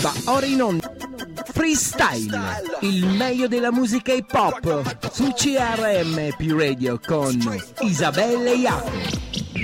Va ora in onda Freestyle, il meglio della musica hip hop su CRM Più Radio con Isabella e Jacopo.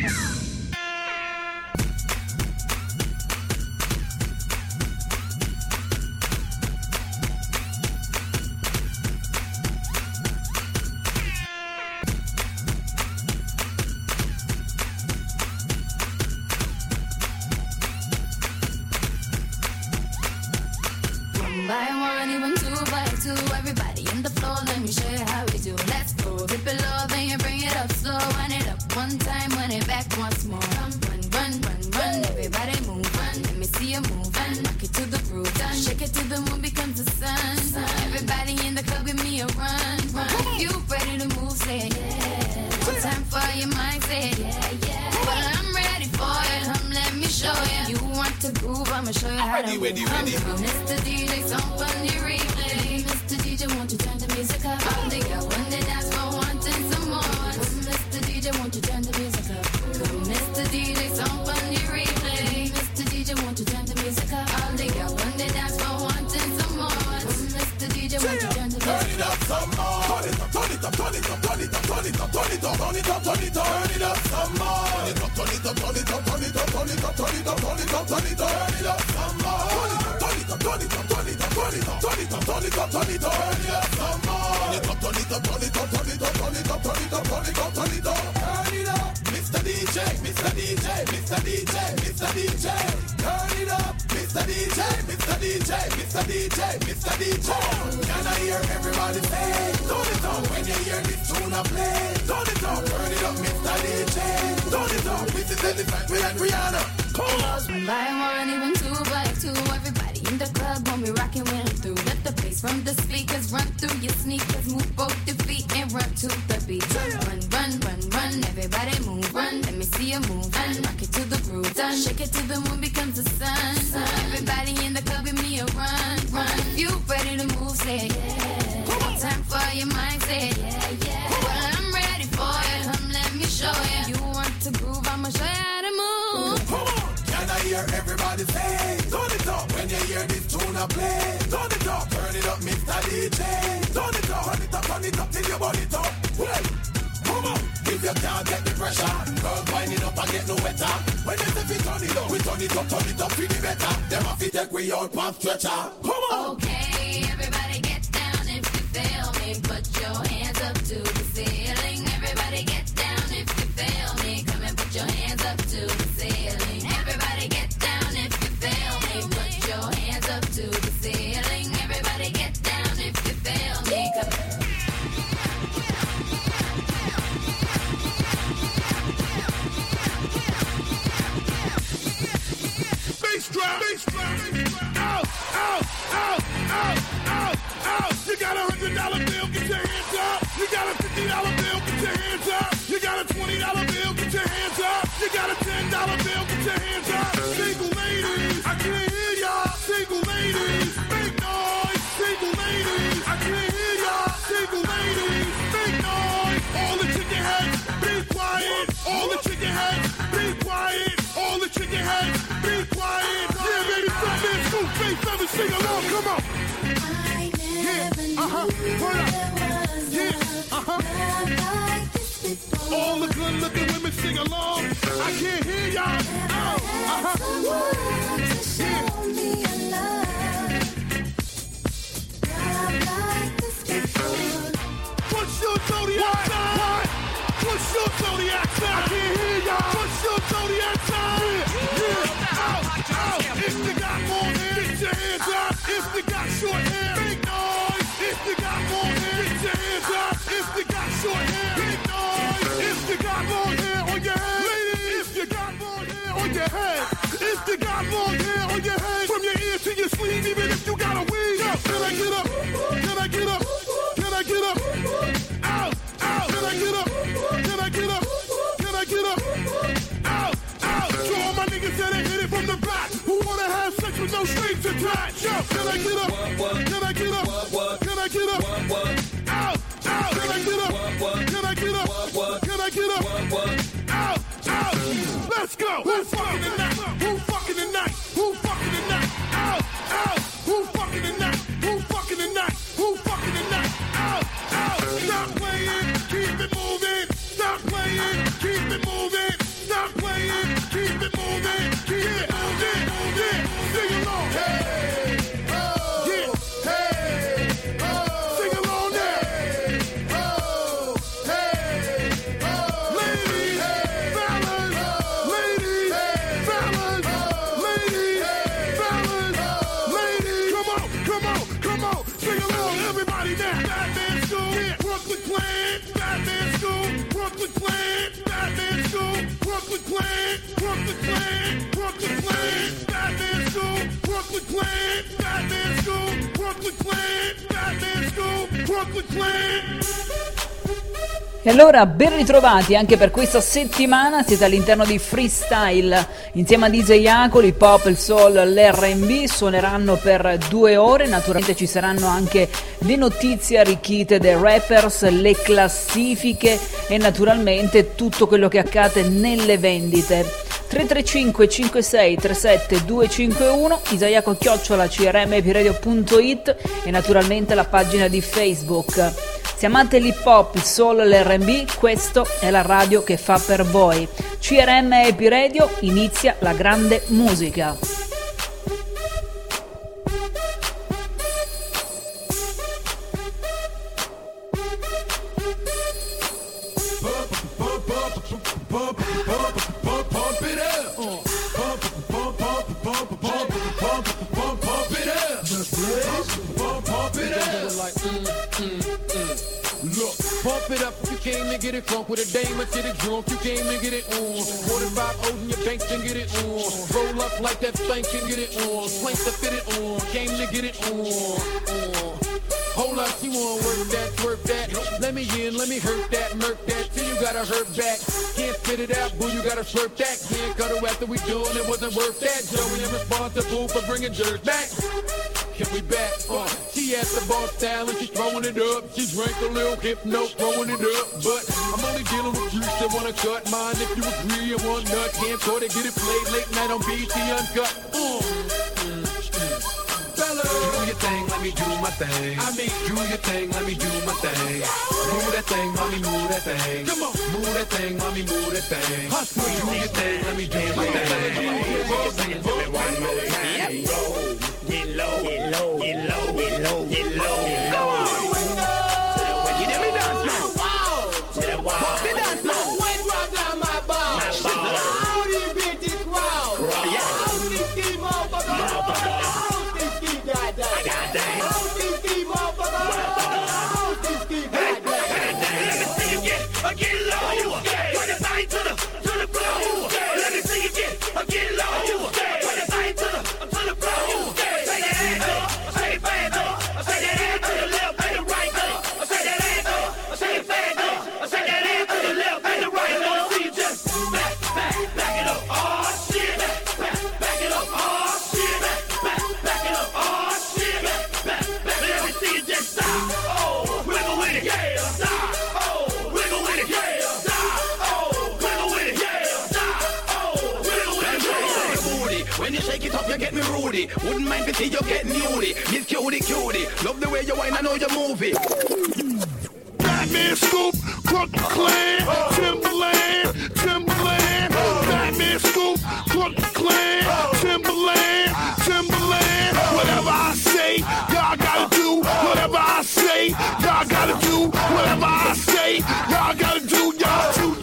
All the good-looking women sing along. I can't hear y'all. What's your zodiac sign? What's your zodiac sign? I can't hear y'all. What's your zodiac sign? Yeah, out. If you got more hair, get your hands up. If you got short hair, make noise. If you got more hair, get your hands up. If you got short hair, make noise. If you got long hair on your head, ladies. If you got long hair on your head, if you got long hair on your head, from your ear to your sleeve, even if you got a weave. Can I get up? Can I get up? Can I get up? Out, out. Can I get up? Can I get up? Can I get up? Out, out. To all my niggas that ain't hit it from the back, who wanna have sex with no strings attached. Yo, can I get up? Can I get up? Can I get up? Out, out. Can I get up? Can I get up? Can I get up? Out, out. Let's go. Who's fucking tonight? Who fucking tonight? Who fucking tonight? Out, out. Brooklyn Clan, Brooklyn Clan, Brooklyn Clan, Batman School, Brooklyn Clan, Batman School, Brooklyn Clan, Batman School, Brooklyn Clan. E allora ben ritrovati anche per questa settimana, siete all'interno di Freestyle insieme a DJ Jaco, l'hip hop, il soul, l'R&B, suoneranno per 2 ore, naturalmente ci saranno anche le notizie arricchite dei rappers, le classifiche e naturalmente tutto quello che accade nelle vendite. 335 56 37 251, isaiaco@crmpiradio.it e naturalmente la pagina di Facebook. Se amate l'hip hop, il soul e l'R&B, questo è la radio che fa per voi. CRM Happy Radio, inizia la grande musica. Pump it up, you came to get it drunk with a dame and get it drunk, you came to get it on. 45 O's in your bank and get it on. Roll up like that stank and get it on. Plank to fit it on, came to get it on. Hold up, you wanna work that, twerk that. Let me in, let me hurt that, murk that, till you gotta hurt back. Can't spit it out, boo, you gotta slurp that. Can't cut her after we doing it, wasn't worth that. Joey, I'm responsible for bringing dirt back. Can we back? She at the bar style and she's throwing it up. She drank a little hypno, throwing it up. But I'm only dealing with freaks that wanna cut mine. If you agree, I want nut. Can't sort it, get it played late night on BT Uncut. Fella, do your thing, let me do my thing. I mean, do your thing, let me do my thing. Move that thing, mommy, move that thing. Come on, move that thing, mommy, move that thing. Hustle, do your thing, let me do my thing. Sing to me one more time. Get low, get low, get low, get low, get low, get low. You let me dance now. To the wall. Pop the dance now. One drop down my ball. How do you beat this crowd? How do you ski motherfucker? How do you ski goddamn? How do you ski motherfucker? How do you ski goddamn? Let me see you get low. Put it right to the floor. Let me see you get low. Put it right to the floor. When you shake it up, you get me rudy. Wouldn't mind to see you get nudie. Miss cutie. Love the way you whine, I know you move it. Batman Scoop, Brooklyn Clan, Timberland. Batman Scoop, Brooklyn Clan, Timberland. Whatever I say, y'all gotta do. Whatever I say, y'all gotta do. Whatever I say, y'all gotta do. Y'all do.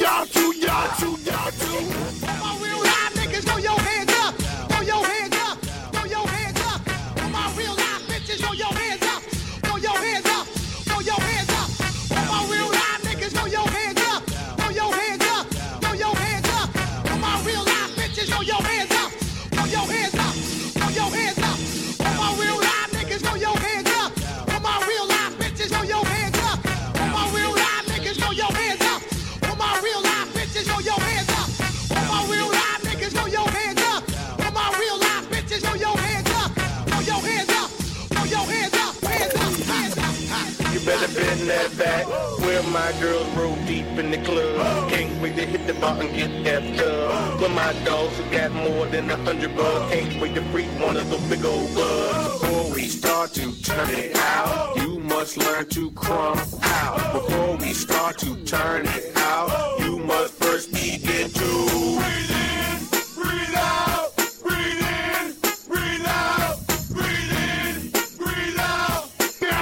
My real live niggas, throw your hands up. Throw your hands up. Throw your hands up. All my real live bitches, throw your hands up. Throw your hands up. Throw your hands up. All my real live niggas, throw your hands up. Throw your hands up. Throw your hands up. All my real live bitches, throw your hands up. Throw your hands up. Throw your hands up. All my real live niggas, throw your hands up. All my real live bitches, throw your hands up. All my real live niggas, throw your hands up. All my real live bitches, throw your hands up. All my real live niggas, throw your hands up. All my real live bitches, throw your hands up. Throw your hands up. Throw your hands up. Hands up. You better bend that back. Where my girls roll deep in the club. Can't wait to hit the bar and get effed up. Where my dogs who got more than 100 bucks. Can't wait to freak one of those big old bugs. Before we start to turn it out, you must learn to crumb out. Before we start to turn it out, you must first begin to breathe in, breathe out, breathe in, breathe out, breathe in, breathe out. Now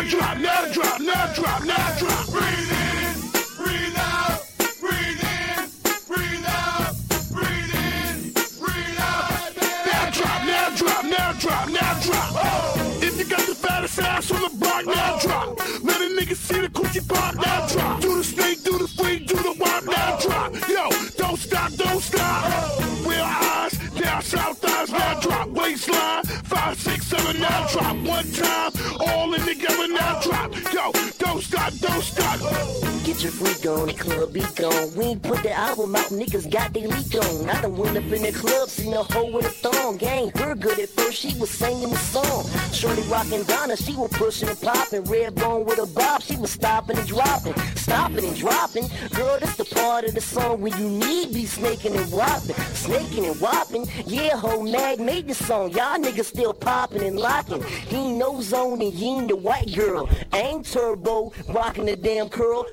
drop. Breathe in, breathe out, breathe in, breathe out, breathe in, breathe out. Now drop. If you got the fattest ass on the block, now drop. Let a nigga see the coochie pop, now drop. Do the snake, do the freak, do the don't stop. Real eyes, down south eyes, now drop. Waistline, 5, 6, 7, now drop. One time, all in together, now drop. Yo, don't stop, don't stop. Get your freak on, the club be gone. We ain't put the album out, niggas got they leak on. I done went up in the club, seen a hoe with a thong. Ain't her good at first, she was singing the song. Shorty rockin' Donna, she was pushing and popping. Red bone with a bob, she was stopping and dropping. Stopping and dropping. Girl, that's the part of the song when you need be snaking and whopping. Snaking and whopping. Yeah, ho, Mag made the song. Y'all niggas still popping and locking. He ain't no zone and he ain't the white girl. I ain't Turbo, rocking the damn curl.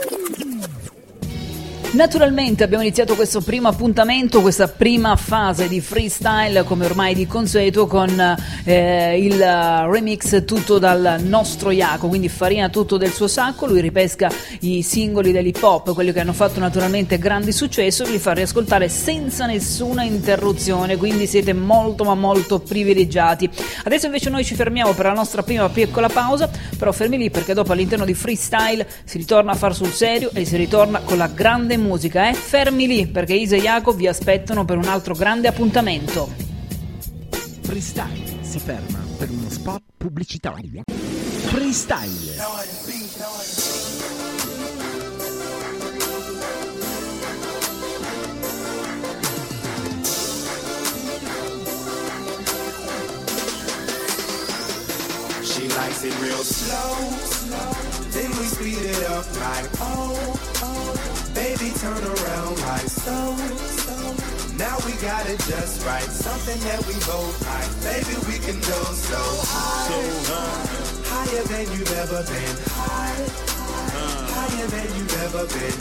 Naturalmente abbiamo iniziato questo primo appuntamento, questa prima fase di freestyle come ormai di consueto con il remix tutto dal nostro Jaco, quindi farina tutto del suo sacco. Lui ripesca i singoli dell'hip hop, quelli che hanno fatto naturalmente grandi successo, e li fa riascoltare senza nessuna interruzione, quindi siete molto ma molto privilegiati. Adesso invece noi ci fermiamo per la nostra prima piccola pausa, però fermi lì perché dopo all'interno di freestyle si ritorna a far sul serio e si ritorna con la grande musica, fermi lì perché Isa e Jaco vi aspettano per un altro grande appuntamento. Freestyle si ferma per uno spot pubblicitario. Freestyle. She likes it real slow, then we speed it up like oh. Baby, turn around like so. Now we got it just right. Something that we both like. Baby, we can go so high. So higher than you've ever been. Higher than you've ever been.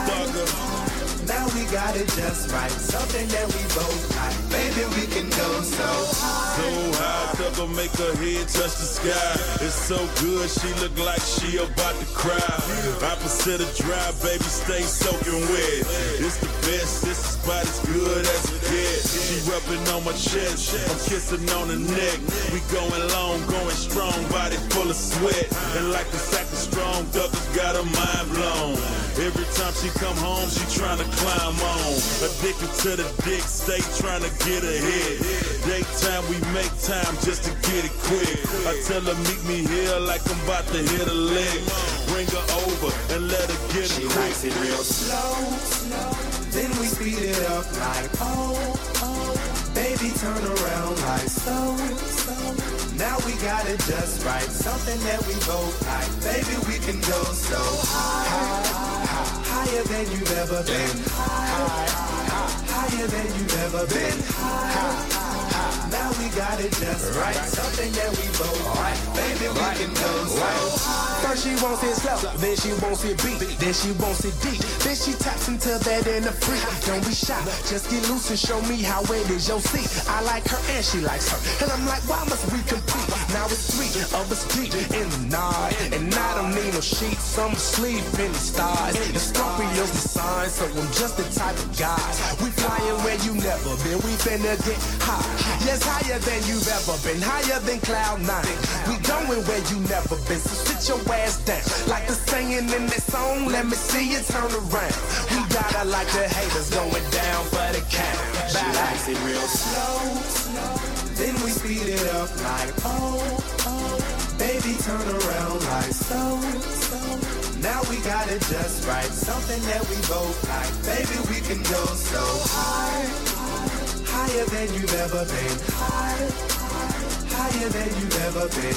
Now we got it just right. Something that we both like. Baby, we can go so high. So high, thug'll make her head touch the sky. It's so good, she look like she about to cry. Opposite of dry, baby, stay soaking wet. It's the best, this is about as good as it gets. She rubbing on my chest, I'm kissing on the neck. We going long, going strong, body full of sweat. And like a sack of strong, thug'll got her mind blown. Every time she come home, she tryna climb on. Addicted to the dick, stay tryna get ahead. Daytime, we make time just to get it quick. I tell her meet me here like I'm about to hit a lick. Bring her over and let her get it quick. She likes it real slow, then we speed it up like oh. Baby, turn around like so. Now we got it just right. Something that we both like. Baby, we can go so high. Higher than you've ever been. Higher than you've ever been. Now we got it just right. Something that we both like. Baby, we can go so high. First she wants it slow, then she wants it beat, then she wants it deep, then she taps into that in the free. Don't be shy, just get loose and show me how it is your seat. I like her and she likes her, and I'm like, why must we compete? Now it's 3 of us deep in the night, and I don't need no sheets, I'm asleep in the stars. The Scorpio's the sign, so I'm just the type of guy. We flying where you never been, we finna get high. Yes, higher than you've ever been, higher than Cloud9. We going where you never been, so sit your ass down. Like the singing in that song, let me see you turn around. We gotta like the haters going down for the count. She likes it real slow, then we speed it up like oh. Baby, turn around like so. Now we got it just right. Something that we both like. Baby, we can go so high. Higher than you've ever been. Higher than you've ever been.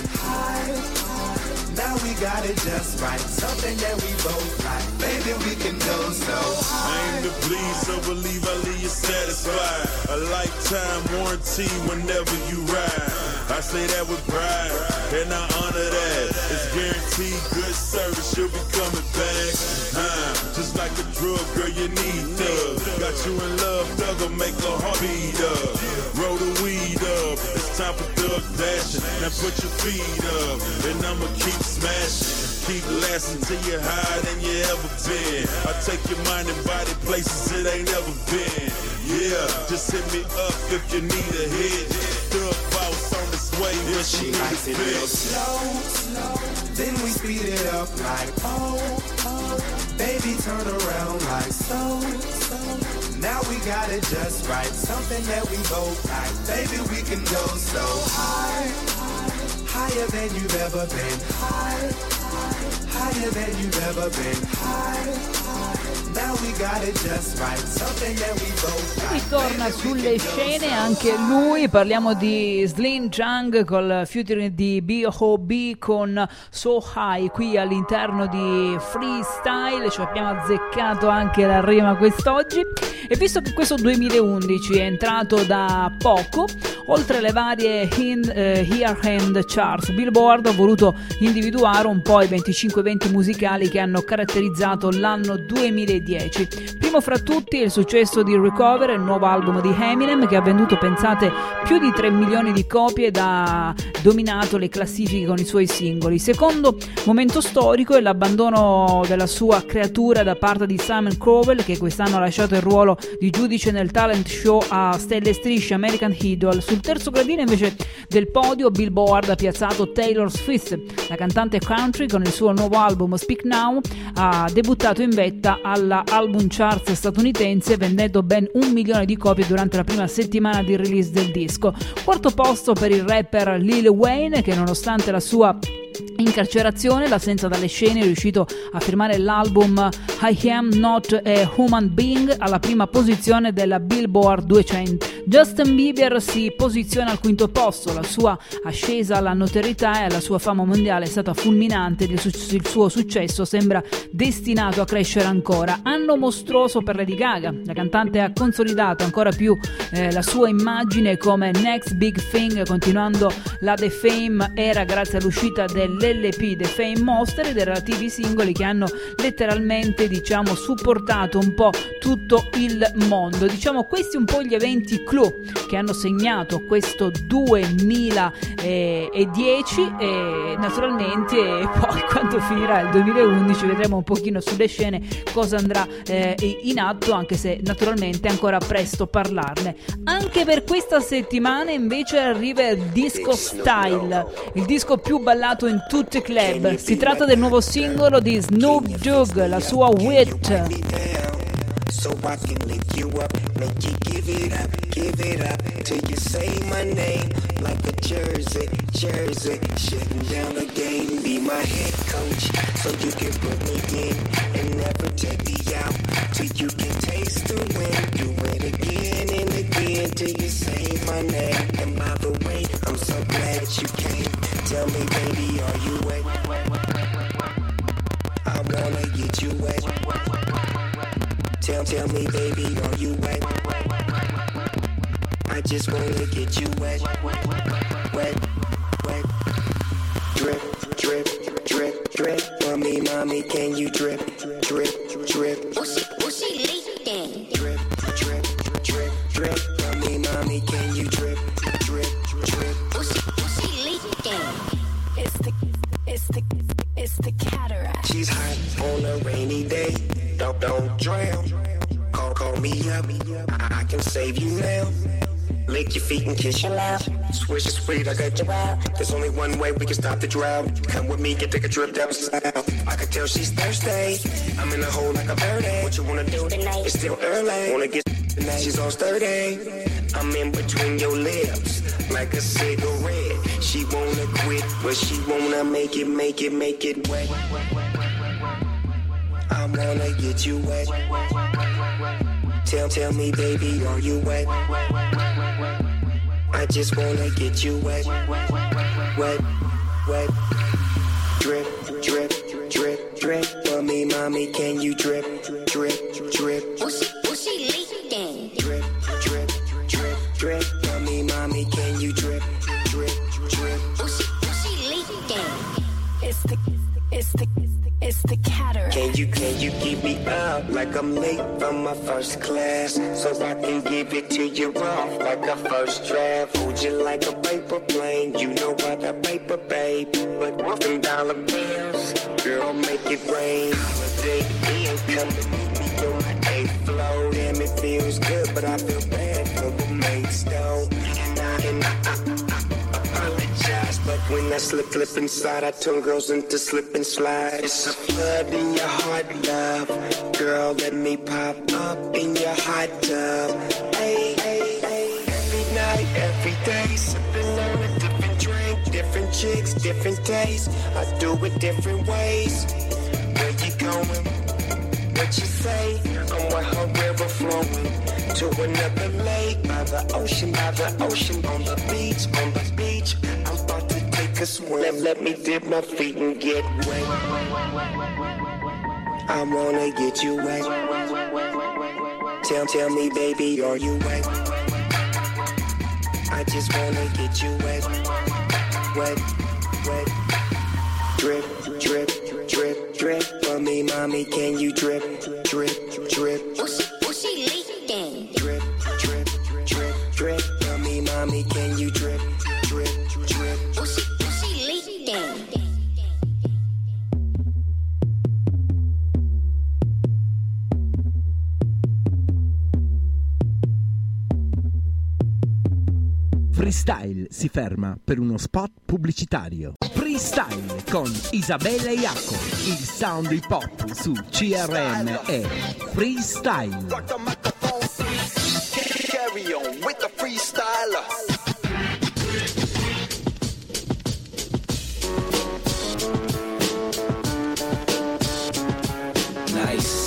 Now we got it just right. Something that we both like. Baby, we can go so high. Aim to please, so believe I leave you satisfied. A lifetime warranty whenever you ride. I say that with pride, and I honor that. It's guaranteed good service, you'll be coming back. Just like a drug, girl, you need thug. Got you in love, thug'll make a heart beat up. Roll the weed up, it's time for thug dashing. Now put your feet up, and I'ma keep smashing. Keep lasting till you're higher than you ever been. I take your mind and body places it ain't ever been. Yeah, just hit me up if you need a hit. Thug boss on this way where she likes it real slow, then we speed it up like oh. Baby, turn around like so. Now we got it just right, something that we both like. Baby, we can go so high, higher than you've ever been. Higher than you've ever been. Now we got it just right, something that we both like. Ritorna sulle scene anche lui, parliamo di Slim Chang col featuring di B.O.B. con So High qui all'interno di Freestyle. Ci abbiamo azzeccato anche la rima quest'oggi, e visto che questo 2011 è entrato da poco, oltre alle varie Year End Charts Billboard, ho voluto individuare un po' i 25 eventi musicali che hanno caratterizzato l'anno 2010. Primo fra tutti il successo di Recover, il nuovo album di Eminem, che ha venduto, pensate, più di 3 milioni di copie ed ha dominato le classifiche con i suoi singoli. Secondo momento storico è l'abbandono della sua creatura da parte di Simon Cowell, che quest'anno ha lasciato il ruolo di giudice nel talent show a stelle e strisce American Idol. Sul terzo gradino invece del podio Billboard ha piazzato Taylor Swift. La cantante country con il suo nuovo album Speak Now ha debuttato in vetta alla album charts statunitense, vendendo ben 1 milione di copie durante la prima settimana di release del disco. Quarto posto per il rapper Lil Wayne, che nonostante la sua incarcerazione, l'assenza dalle scene, è riuscito a firmare l'album I Am Not a Human Being alla prima posizione della Billboard 200. Justin Bieber si posiziona al quinto posto. La sua ascesa alla notorietà e alla sua fama mondiale è stata fulminante ed il suo successo sembra destinato a crescere ancora. Anno mostruoso per Lady Gaga. La cantante ha consolidato ancora più la sua immagine come next big thing, continuando la The Fame era grazie all'uscita dell'LP The Fame Monster e dei relativi singoli che hanno letteralmente, diciamo, supportato un po' tutto il mondo. Diciamo, questi un po' gli eventi clou che hanno segnato questo 2010 e naturalmente poi quando finirà il 2011 vedremo un pochino sulle scene cosa andrà in atto, anche se naturalmente è ancora presto parlarne. Anche per questa settimana invece arriva il disco Style, il disco più ballato in tutti i club. Si tratta del nuovo singolo di Snoop Dogg, la sua Wit. So I can lift you up, make you give it up till you say my name like a jersey, shutting down the game, be my head coach, so you can put me in and never take me out, till you can taste the win, do it again and again till you say my name, and by the way, I'm so glad you came, tell me baby, are you wet, I wanna get you wet, Tell me, baby, are you wet? I just wanna get you wet, wet, wet. Drip, drip, drip, drip. Mommy, can you drip, drip, drip? What's she leaking? Drip, drip, drip, drip. Mommy, can you drip, drip, drip? What's she leaking? It's the cataract. She's hot on a rainy day. Don't drown. Call me up. I can save you now. Lick your feet and kiss your mouth. Swish is sweet, I got you out. There's only one way we can stop the drought. Come with me, get take a trip down south. I can tell she's thirsty. I'm in a hole like a birdie. What you wanna do tonight? It's still early. Wanna get tonight? She's all sturdy. I'm in between your lips like a cigarette. She wanna quit, but she wanna make it wet. I wanna get you wet. Tell me, baby, are you wet? I just wanna get you wet, wet, wet. Drip, drip, drip, drip. Mommy, can you drip, drip, drip? What's she leaking? Drip, drip, drip, drip. Mommy, can you drip, drip, drip? What's she leaking? It's the cataract. Can you keep me up like I'm late from my first class, so I can give it to you off like a first draft? Hold you like a paper plane, you know what a paper babe, but $1 bills, girl, make it rain. Holiday Inn, come to meet me on the 8th floor. Damn, it feels good, but I feel bad for the mates though. And I apologize, but When I slip inside, I turn girls into slip and slide. It's a flood in your heart, love. Girl, let me pop up in your hot tub. Hey, hey, hey. Every night, every day, sipping on a different drink, different chicks, different tastes. I do it different ways. Where you going? What you say? I'm with her river flowing to another lake by the ocean, on the beach, I'm about to take a swim. Let me dip my feet and get wet. I wanna get you wet. Tell me, baby, are you wet? I just wanna get you wet. Wet. Drip, drip, drip, drip. For me, mommy, can you drip, drip, drip? What's she leaking? Drip, drip, drip, drip. For me, mommy, can you drip, drip, drip? What's she leaking? Freestyle si ferma per uno spot pubblicitario. Freestyle con Isabella Iaco. Il sound hip hop su CRM è Freestyle. Carry on with the freestyler. Nice.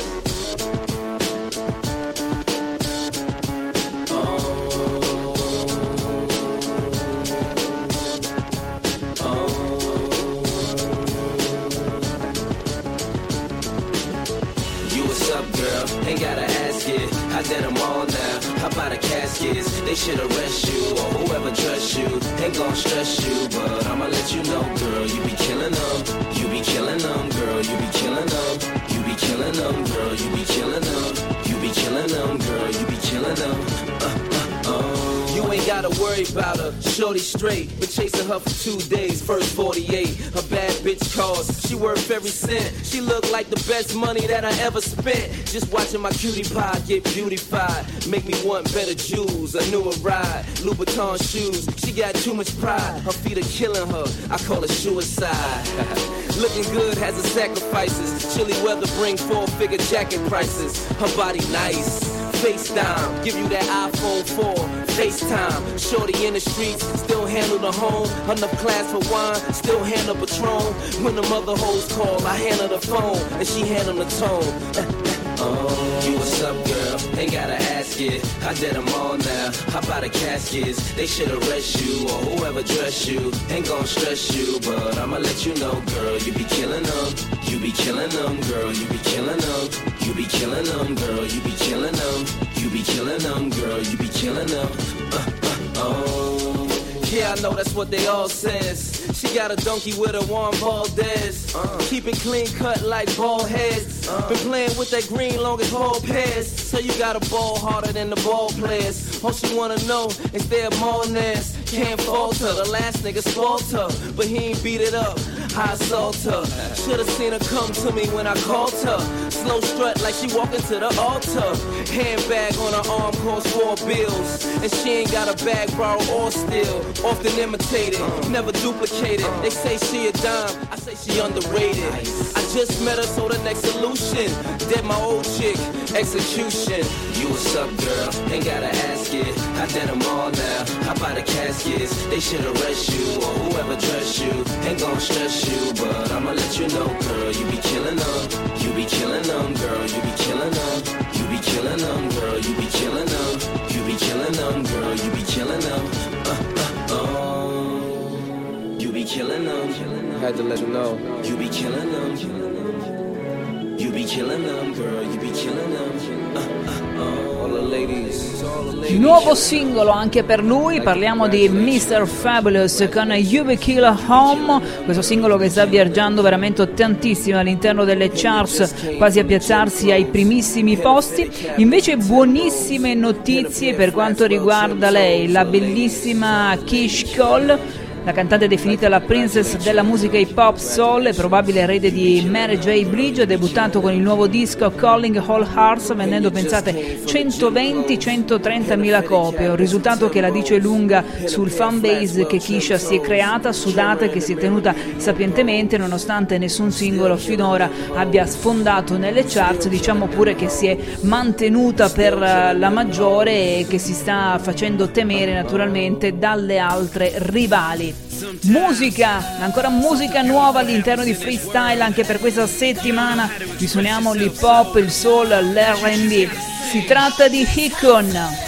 Ain't gotta ask it, I did them all now. How about the caskets? They should arrest you, or whoever trusts you. Ain't gon' stress you, but I'ma let you know, girl. You be killing them, you be killing them, girl. You be killing them, you be killing them, girl. You be killing them, you be killing them, girl. You be killing them. You ain't gotta worry about her, shorty straight. Been chasing her for 2 days, first 48. Her bad bitch calls, she worth every cent. She look like the best money that I ever spent. Just watching my cutie pie get beautified. Make me want better jewels, a newer ride. Louboutin shoes, she got too much pride. Her feet are killing her, I call it suicide. Looking good has its sacrifices. Chilly weather bring 4-figure jacket prices. Her body nice, FaceTime, give you that iPhone 4, FaceTime. Shorty in the streets, still handle the home. Enough class for wine, still handle Patron. When the mother hoes call, I handle the phone, and she handle the tone. You what's up, girl? Ain't gotta ask it. I did them all now. How about the caskets? They should arrest you, or whoever dress you. Ain't gon' stress you, but I'ma let you know, girl. You be killing them, you be killing them, girl. You be killing them, you be killing them, girl. You be killing them, you be killing them, girl. You be killing them. Yeah, I know that's what they all says. She got a donkey with a Juan Valdez. Keep it clean cut like bald heads. Been playing with that green long as ball pairs. So you got a ball harder than the ball players. All she wanna know is their Martinez. Can't falter, the last nigga spoiled her, but he ain't beat it up. I assault her. Should've seen her come to me when I called her. Slow strut like she walking to the altar. Handbag on her arm costs 4 bills. And she ain't got a bag borrowed or steal. Often imitated, never duplicated. They say she a dime, I say she underrated. I just met her, so the next solution. Dead my old chick, execution. You what's up, girl? Ain't gotta ask it. I did them all now. How about the caskets? They should arrest you, or whoever dress you. Ain't gon' stress you, but I'ma let you know, girl. You be killing them, you be killing them, girl. You be killing them, you be killing them, girl. You be killing them, you be killing them, girl. You be killing them. You be killing them. Had to let you know. You be killing them. You be killing them, girl. You be killing them. All the ladies. Nuovo singolo anche per lui, parliamo di Mr. Fabulous con You Be Killer Home, questo singolo che sta viaggiando veramente tantissimo all'interno delle charts, quasi a piazzarsi ai primissimi posti. Invece buonissime notizie per quanto riguarda lei, la bellissima Keyshia Cole. La cantante definita la princess della musica hip hop soul è probabile erede di Mary J. Blige, ha debuttato con il nuovo disco Calling All Hearts vendendo, pensate, 120-130 mila copie, un risultato che la dice lunga sul fanbase che Keisha si è creata, sudata e che si è tenuta sapientemente nonostante nessun singolo finora abbia sfondato nelle charts. Diciamo pure che si è mantenuta per la maggiore e che si sta facendo temere naturalmente dalle altre rivali. Musica, ancora musica nuova all'interno di Freestyle anche per questa settimana. Vi suoniamo l'hip hop, il soul, l'R&B. Si tratta di Hikon.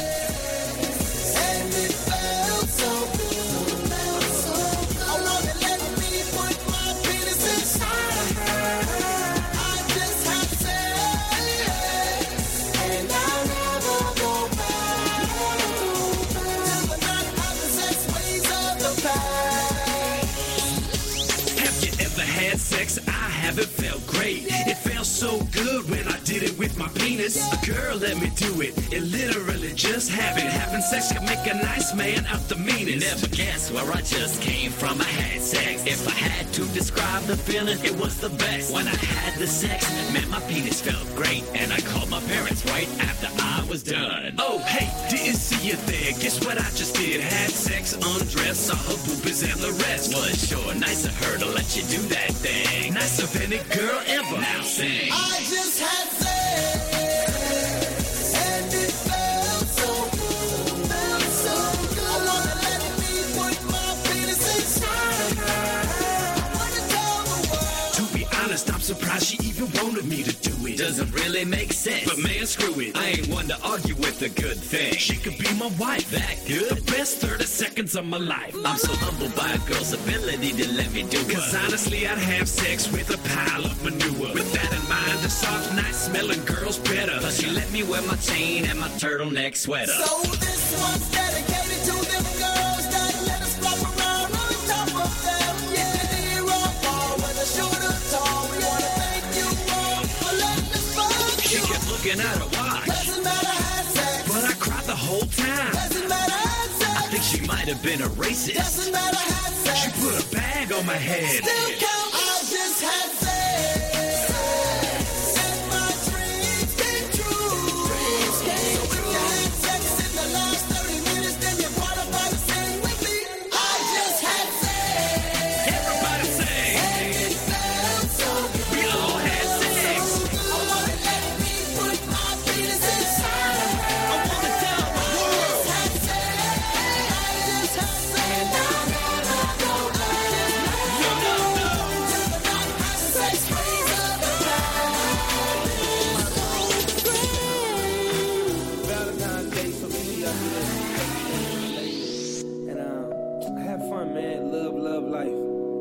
It felt great. It felt so good when I did it with my penis. A girl let me do it. It literally just happened. Having sex can make a nice man out the meanest. Never guess where I just came from. I had sex. If I had to describe the feeling, it was the best. When I had the sex, man, my penis felt great. And I called my parents right after I was done. Oh, hey, didn't see you there. Guess what I just did? Had sex, undressed, saw her boobies and the rest. Was sure nice of her to let you do that thing. Nice of any girl ever. Now sing. I just had sex, and it felt so good, felt so good. I wanna let me put my penis inside of her. I wanna tell the world. To be honest, I'm surprised she even wanted me to do it. Doesn't really make sense. But man, screw it. I ain't one to argue with a good thing. She could be my wife. That good? The best 30 seconds of my life. I'm so humbled by a girl's ability to let me do it. Cause honestly, I'd have sex with a pile of manure. With that in mind, a soft, nice smelling girl's better. Plus she let me wear my chain and my turtleneck sweater. So this one's dedicated to them girls that let us flop around on top of them. Yeah, they rock ball, whether short or tall. We wanna thank you all for letting us fuck She you. kept looking at her watch. Doesn't matter, had sex. But I cried the whole time. Doesn't matter, had sex. I think she might have been a racist. Doesn't matter, had sex. She put a bag on my head. Still count, I just had sex. And my dreams came true. So if you had sex in the last 30 minutes, then you qualify to sing with me. I just had sex. Everybody sing. And it felt so good. We all had sex. I wanna let me put my penis inside of her. I wanna tell the world. I just had sex. I just had sex. And I'll never go back. No, no, no. Till the night I sex freeze up the Valentine's Day, so we up here. And have fun, man. Love life.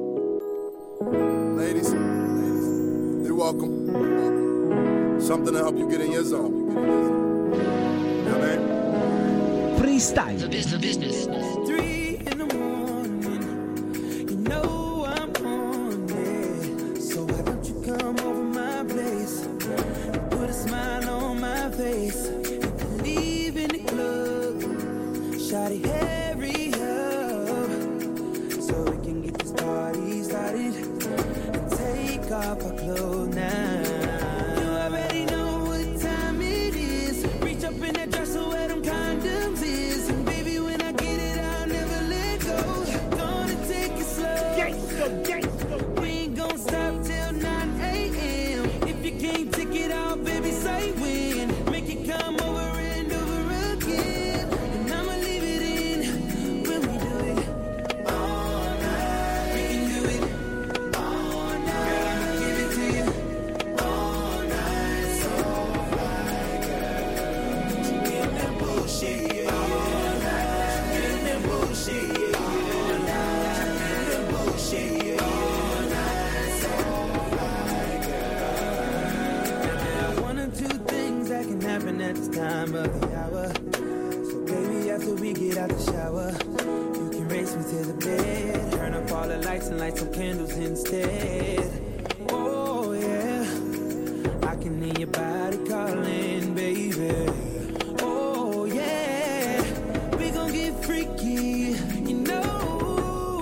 Ladies, you're welcome. Something to help you get in your zone. You know what I mean? Freestyle. The business. 3 in the morning, you know I'm on it. So why don't you come over my place and put a smile on my face and leave in the club? Shawty, hurry up so we can get this party started and take off our clothes now. You already know what time it is. Reach up in that dresser where them condoms is. And baby, when I get it, I'll never let go. Gonna take it slow. We ain't gonna stop till 9 a.m. If you can't take it out, baby, say when. Make it come over and over again. And I'ma leave it in when we do it all night. We can do it all night. Girl, I'ma give it to you all night. So right, girl. She getting that bullshit, yeah. All night. She getting that bullshit, yeah. All night. She getting that bullshit, yeah. All night. So right, girl. There are one or two things that can happen at this time of the hour. So baby, after we get out the shower, you can race me to the bed. Turn up all the lights and light some candles instead. Oh yeah, I can hear your body calling, baby. Oh yeah, we gon' get freaky, you know.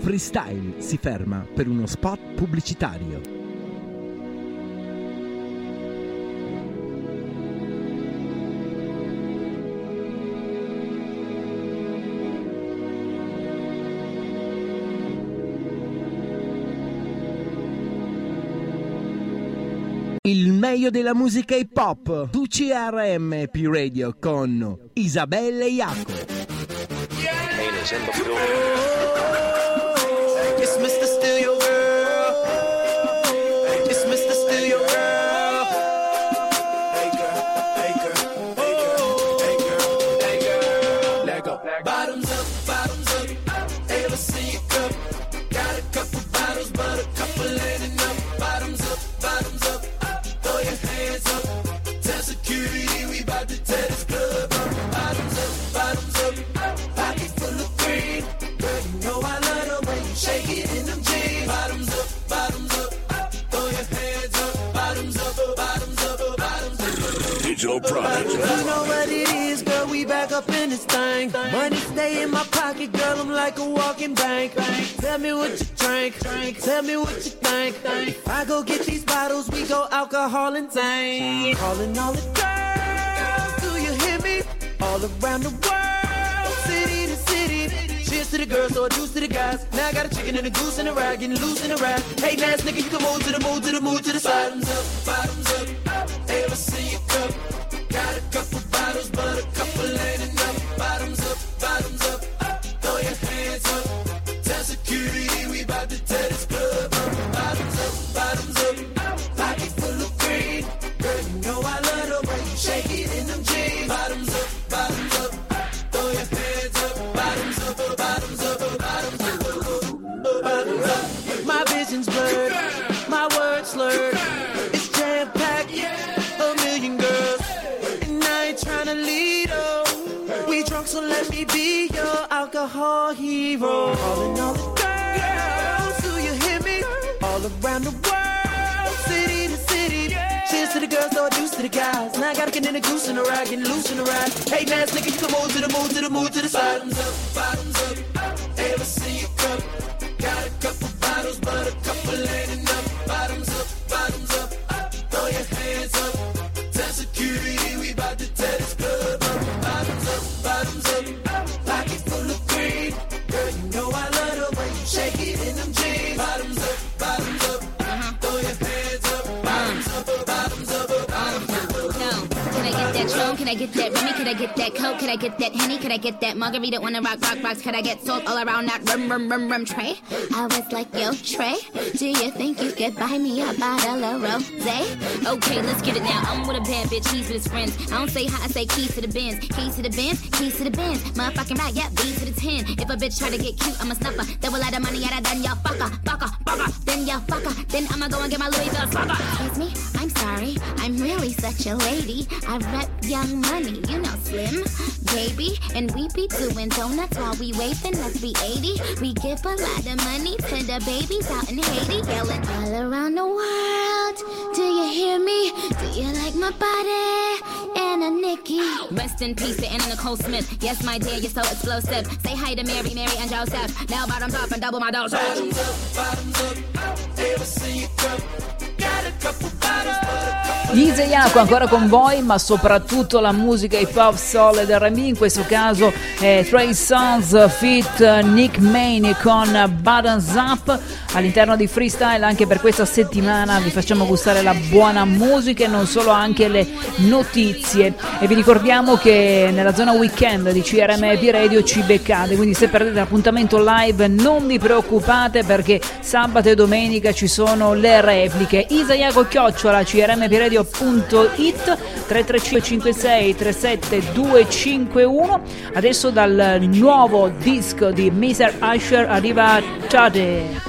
Freestyle si ferma per uno spot pubblicitario. Il meglio della musica hip hop su CRM Radio con Isabella e Jacopo. It's Mr. Still Your Girl. It's Mr. Still Your Girl. Hey girl, hey girl, hey girl, hey girl, hey girl. Let go. Bottoms up, able to see your cup. Got a couple bottles, but a couple ain't enough. Bottoms up, throw your hands up. Tell security we bout to tear this club up. Bottoms up, pocket full of green. Girl, you know I love the way you shake it in them jeans. Bottoms up, throw your hands up. Bottoms up, bottoms up. Digital Prodigy. You know what it is, girl, we back up in this thing. Money stay in my pocket, girl, I'm like a walking bank. Tell me what you drink, tell me what you think. If I go get these bottles, we go alcohol and tank. Calling all the girls, do you hear me? All around the world, city to city. Cheers to the girls, so I juice to the guys. Now I got a chicken and a goose and a rag, getting loose in the rag. Hey, ass nigga, you can move to the move to the move to the side. Bottoms up, able to see your cup. Got a couple bottles, but a couple ain't enough. Bottoms up, throw your hands up. Tell security we bout to tear this club up. Bottoms up, pocket full of green. Girl, you know I love the way you shake it in them jeans. Bottoms up, throw your hands up. Bottoms up, bottoms up, bottoms up, bottoms up. My vision's blurred, my words slurred. It's jam packed, a million girls, and I ain't tryna lead 'em. We drunk, so let me be your alcohol hero. Calling all the girls, do you hear me? All around the world, city to city. Cheers to the girls, so I juice to the guys. Now I gotta get in the goose and the rag, getting loose in the ride. Hey, ass nigga, you can move to the move to the move to the side. Bottoms up, able to see your cup. Got a couple bottles, but a couple ain't enough. Bottoms up, throw your hands up. Tell security we bout to tear this club up. Bottoms up, pocket full of green. Girl, you know I love the way you shake it in them jeans. Bottoms up, throw your hands up. Bottoms up, bottoms up, bottoms up. Can I get that Patron? Can I get that Remy? Can I get that Coke? Can I get that Henny? Can I get that Margarita? Wanna rock rocks? Can I get salt all around that rum tray? I was like, yo, Trey, do you think you could buy me a bottle of rosé? Okay, let's get it now. I'm with a bad bitch, he's with his friends. I don't say hi, I say keys to the Benz. Keys to the Benz, keys to the Benz. Motherfucking right, yeah, B to the 10. If a bitch try to get cute, I'm a snuffer. That will let the money out of then y'all fucker. Then y'all fucker. Then I'ma go and get my Louis Vuitton fucker. Excuse me, I'm sorry, I'm really such a lady. I rep Young Money, you know Slim, baby. And we be doing donuts while we waving, let's be 80. We give a lot of money to the babies out in Haiti. Yelling all around the world, do you hear me? Do you like my body? Anna Nikki. Rest in peace to Anna Nicole Smith. Yes, my dear, you're so explosive. Say hi to Mary, and Joseph. Now bottoms up and double my dose. Bottoms up, ever see you come? Got a couple bottles, but a couple. Lisa Iaco ancora con voi, ma soprattutto la musica hip hop, soul ed R&B, in questo caso Trey Songz feat Nick Maney con Bottoms Up all'interno di Freestyle. Anche per questa settimana vi facciamo gustare la buona musica e non solo, anche le notizie, e vi ricordiamo che nella zona weekend di CRM Radio ci beccate, quindi se perdete l'appuntamento live non vi preoccupate, perché sabato e domenica ci sono le repliche. Isaiaco@crmpradio.it 335 56 37 251. Adesso dal nuovo disco di Mr. Usher arriva Tade.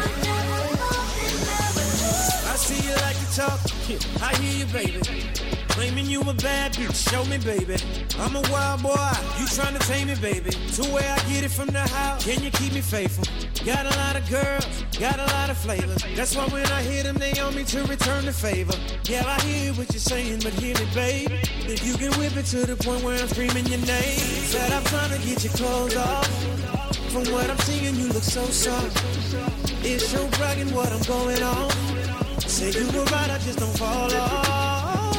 I see you like to talk, I hear you, baby. Claiming you a bad bitch, show me, baby. I'm a wild boy, you tryna tame me, baby. To where I get it from the house, can you keep me faithful? Got a lot of girls, got a lot of flavor. That's why when I hit them, they on me to return the favor. Yeah, I hear what you're saying, but hear me, babe. If you can whip it to the point where I'm screaming your name. Said I'm trying to get your clothes off. From what I'm seeing, you look so soft. It's your bragging what I'm going on. Say you were right, I just don't fall off.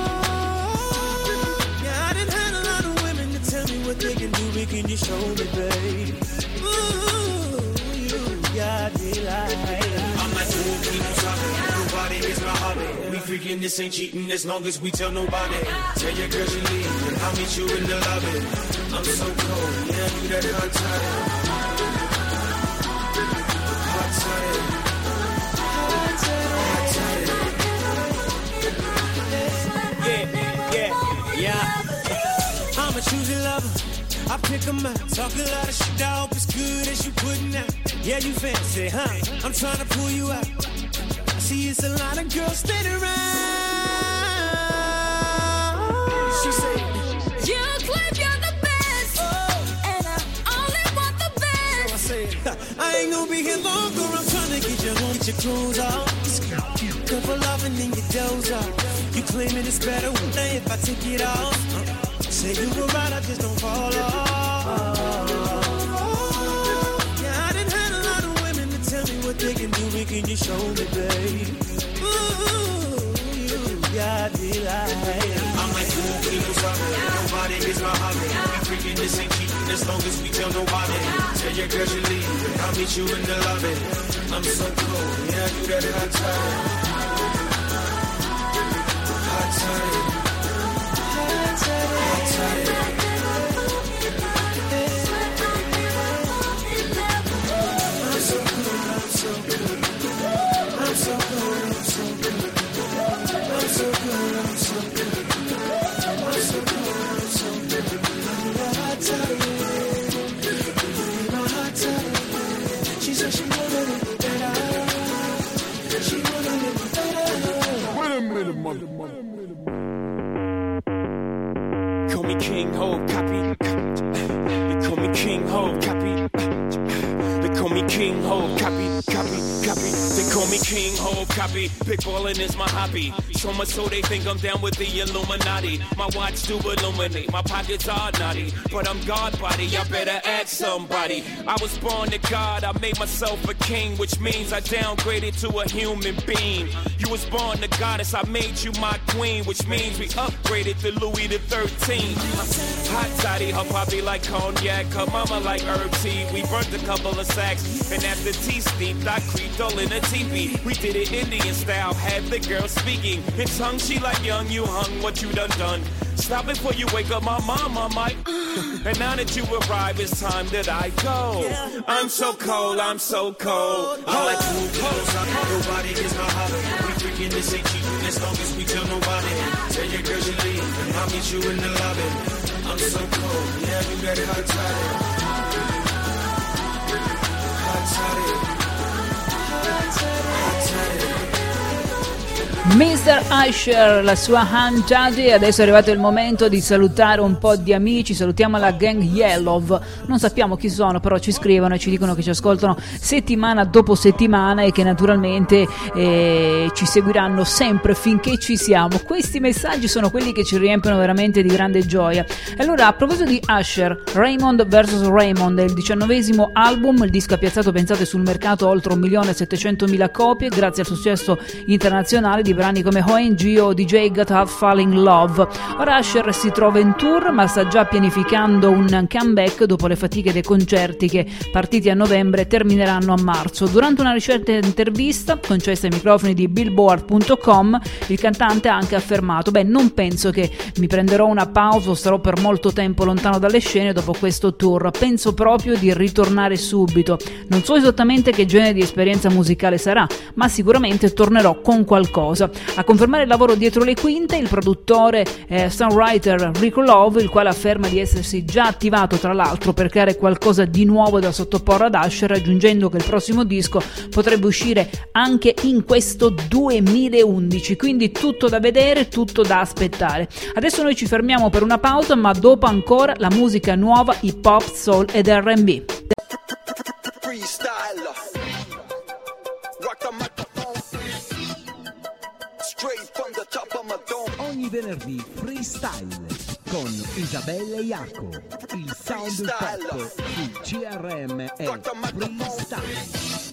Yeah, I done had a lot of women to tell me what they can do, but can you show me, babe? Ooh, you got me like I'm like, ooh, keep on talking. Nobody is my hobby. We freaking, this ain't cheating as long as we tell nobody. Tell your girl you leave, and I'll meet you in the lobby. I'm so cold, yeah, you that hot toddy. I'm a choosy lover, I pick 'em out. Talk a lot of shit, I hope it's good as you putting out. Yeah, you fancy, huh? I'm trying to pull you out. I see it's a lot of girls standing around. She said, You claim you're the best, and I only want the best. so I said, I ain't gonna be here long, girl. I'm trying to get you home, get your clothes off. Couple off and then you doze off. You claiming it's better if I take it off. Say you were right, I just don't fall off. Yeah, I done had a lot of women to tell me what they can do, but can you show me, babe? Ooh, you got me like I'm like, ooh, keep on talking. Nobody is my hobby. We freaking, this ain't cheating as long as we tell nobody. Tell your girl you leave, and I'll meet you in the lobby. I'm so cold, yeah, you that hot toddy. Hot toddy. Call me King Ho, copy. They call me King Ho, copy. They call me King Ho, copy. They call me King Ho, copy. Big ballin' is my hobby. So much so they think I'm down with the Illuminati. My watch do illuminate, my pockets are naughty. But I'm God body, I better ask somebody. I was born to God, I made myself a king, which means I downgraded to a human being. You was born to goddess, I made you my queen, which means we upgraded to Louis the 13th. Hot toddy, her poppy like cognac, her mama like herb tea. We burnt a couple of sacks, and after tea steeped, I creeped all in a teepee. We did it Indian style, had the girl speaking in tongue. She like young, you hung, what you done. Stop before you wake up my mama, Mike. And now that you arrive, it's time that I go. I'm so cold, I'm so cold. I like cool clothes, nobody is my hobby. We freaking, this ain't cheating as long as we tell nobody. Tell your girl you leave, and I'll meet you in the lobby. I'm so cold, yeah, you got it hot toddy. Hot toddy. Hot toddy. Mr. Usher, la sua Hot Toddy. Adesso è arrivato il momento di salutare un po' di amici. Salutiamo la gang Yellow. Non sappiamo chi sono, però ci scrivono e ci dicono che ci ascoltano settimana dopo settimana e che naturalmente ci seguiranno sempre finché ci siamo. Questi messaggi sono quelli che ci riempiono veramente di grande gioia. Allora, a proposito di Usher, Raymond vs. Raymond è il 19° album. Il disco ha piazzato, pensate, sul mercato oltre 1.700.000 copie grazie al successo internazionale di brani come ONG o DJ Got Out Falling Love. Ora Usher si trova in tour, ma sta già pianificando un comeback dopo le fatiche dei concerti che, partiti a novembre, termineranno a marzo. Durante una recente intervista concessa ai microfoni di Billboard.com, il cantante ha anche affermato: non penso che mi prenderò una pausa o starò per molto tempo lontano dalle scene dopo questo tour, penso proprio di ritornare subito. Non so esattamente che genere di esperienza musicale sarà, ma sicuramente tornerò con qualcosa. scusa. A confermare il lavoro dietro le quinte il produttore songwriter Rico Love, il quale afferma di essersi già attivato tra l'altro per creare qualcosa di nuovo da sottoporre ad Usher, aggiungendo che il prossimo disco potrebbe uscire anche in questo 2011, quindi tutto da vedere, tutto da aspettare. Adesso noi ci fermiamo per una pausa, ma dopo ancora la musica nuova hip hop, soul ed R&B. Freestyle. Rock the microphone. Straight from the top of my dome. Ogni venerdì freestyle con Isabella e Jaco. Il sound hip hop su CRM è freestyle.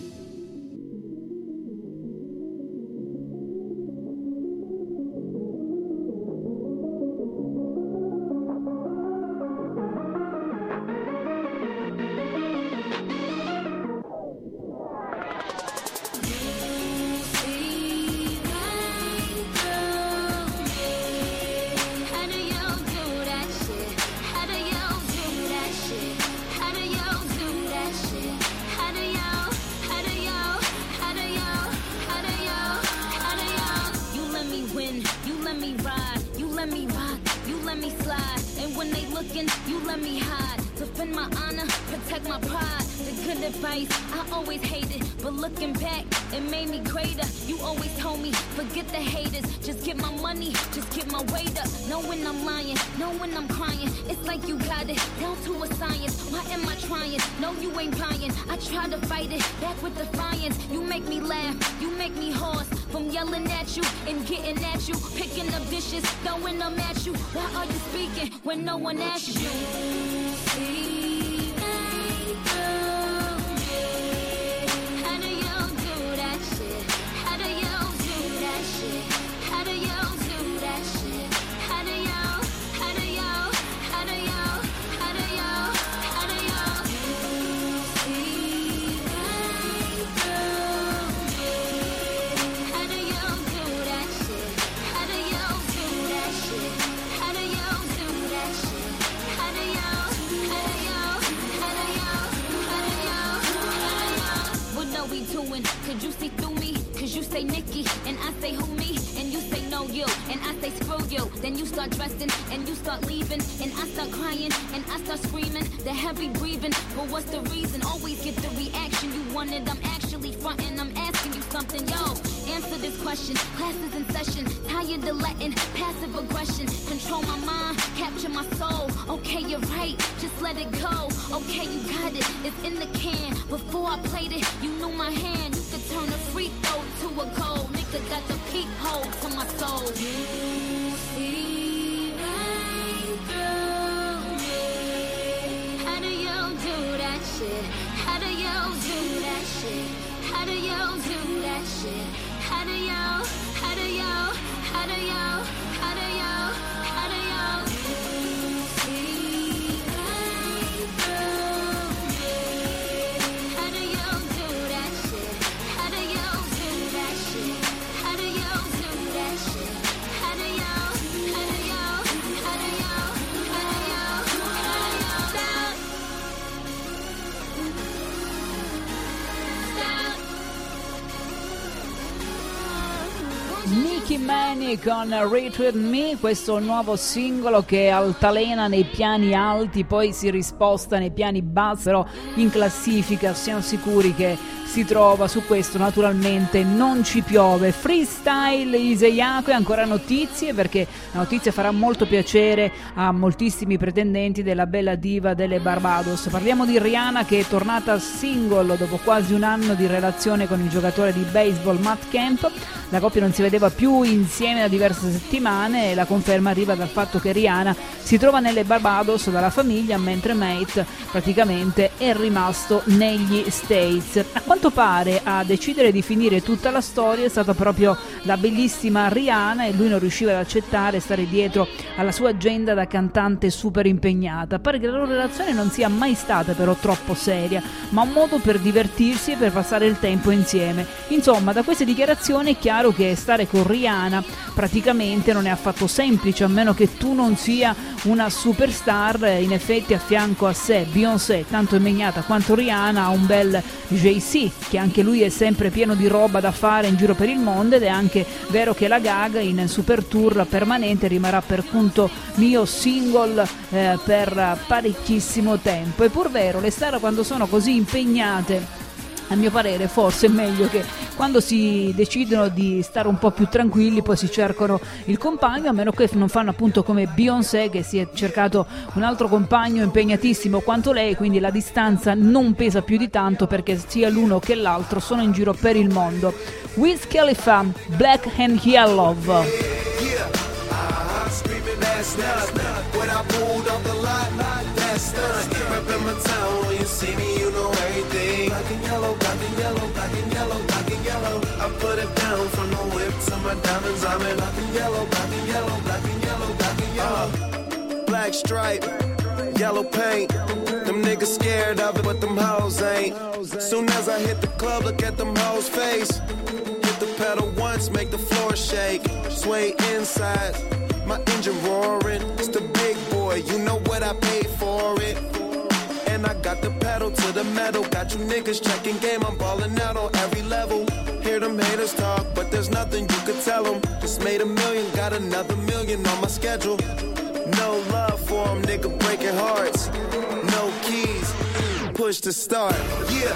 When no one asks you, see right through me. How do you do that shit? How do you do that shit? How do you do that shit? How do you? How do you? How do you? How do you? How do you? See right through me. How do you do that shit? How do you do that shit? How do you? Could you see through me? Cause you say Nikki, and I say who me? And you say no you, and I say screw you. Then you start dressing, and you start leaving, and I start crying, and I start screaming. The heavy breathing, but what's the reason? Always get the reaction you wanted. I'm actually fronting, I'm asking you something, yo. Answer this question, class is in session. Tired of letting passive aggression control my mind, capture my soul. Okay, you're right, just let it go. Okay, you got it, it's in the can. Before I played it, you knew my hand. You could turn a free throw to a goal. Nigga got the peephole to my soul. You see right through me. How do you do that shit? How do you do that shit? How do you do that shit? How do you? How do you? How do you? How do you? How do you? See right through me. How do you do that shit? How do you do that shit? How do you do that shit? How do you? How do you? How do you? How do you? Stop. Nicki Minaj con Retweet Me, questo nuovo singolo che altalena nei piani alti, poi si risposta nei piani bassi, però in classifica siamo sicuri che si trova. Su questo naturalmente non ci piove. Freestyle Iseiaco, e ancora notizie, perché la notizia farà molto piacere a moltissimi pretendenti della bella diva delle Barbados. Parliamo di Rihanna, che è tornata single dopo quasi un anno di relazione con il giocatore di baseball Matt Kemp. La coppia non si vedeva più insieme da diverse settimane, e la conferma arriva dal fatto che Rihanna si trova nelle Barbados dalla famiglia, mentre Mate praticamente è rimasto negli States. A quanto pare a decidere di finire tutta la storia è stata proprio la bellissima Rihanna, e lui non riusciva ad accettare e stare dietro alla sua agenda da cantante super impegnata. Pare che la loro relazione non sia mai stata però troppo seria, ma un modo per divertirsi e per passare il tempo insieme. Insomma, da queste dichiarazioni è chiaro che stare con Rihanna praticamente non è affatto semplice, a meno che tu non sia una superstar. In effetti a fianco a sé Beyoncé, tanto impegnata quanto Rihanna, ha un bel Jay-Z, che anche lui è sempre pieno di roba da fare in giro per il mondo, ed è anche vero che la Gaga in super tour permanente rimarrà per conto mio single per parecchissimo tempo. È pur vero, le star quando sono così impegnate, a mio parere forse è meglio che quando si decidono di stare un po' più tranquilli poi si cercano il compagno, a meno che non fanno appunto come Beyoncé, che si è cercato un altro compagno impegnatissimo quanto lei, quindi la distanza non pesa più di tanto perché sia l'uno che l'altro sono in giro per il mondo. Wiz Khalifa, Black and Yellow. Reppin' my town, when you see me, you know everything. Black and yellow, black and yellow, black and yellow, black and yellow. I put it down from the whip to my diamonds. I'm in black and yellow, black and yellow, black and yellow, black and yellow. Black stripe, yellow paint. Them niggas scared of it, but them hoes ain't. Soon as I hit the club, look at them hoes' face. Hit the pedal once, make the floor shake. Sway inside, my engine roaring. It's the big boy, you know what I paid for it. And I got the pedal to the metal. Got you niggas checking game, I'm ballin' out on every level. Hear them haters talk, but there's nothing you could tell them. Just made $1 million, got another $1 million on my schedule. No love for them, nigga breaking hearts. No keys, push to start. Yeah,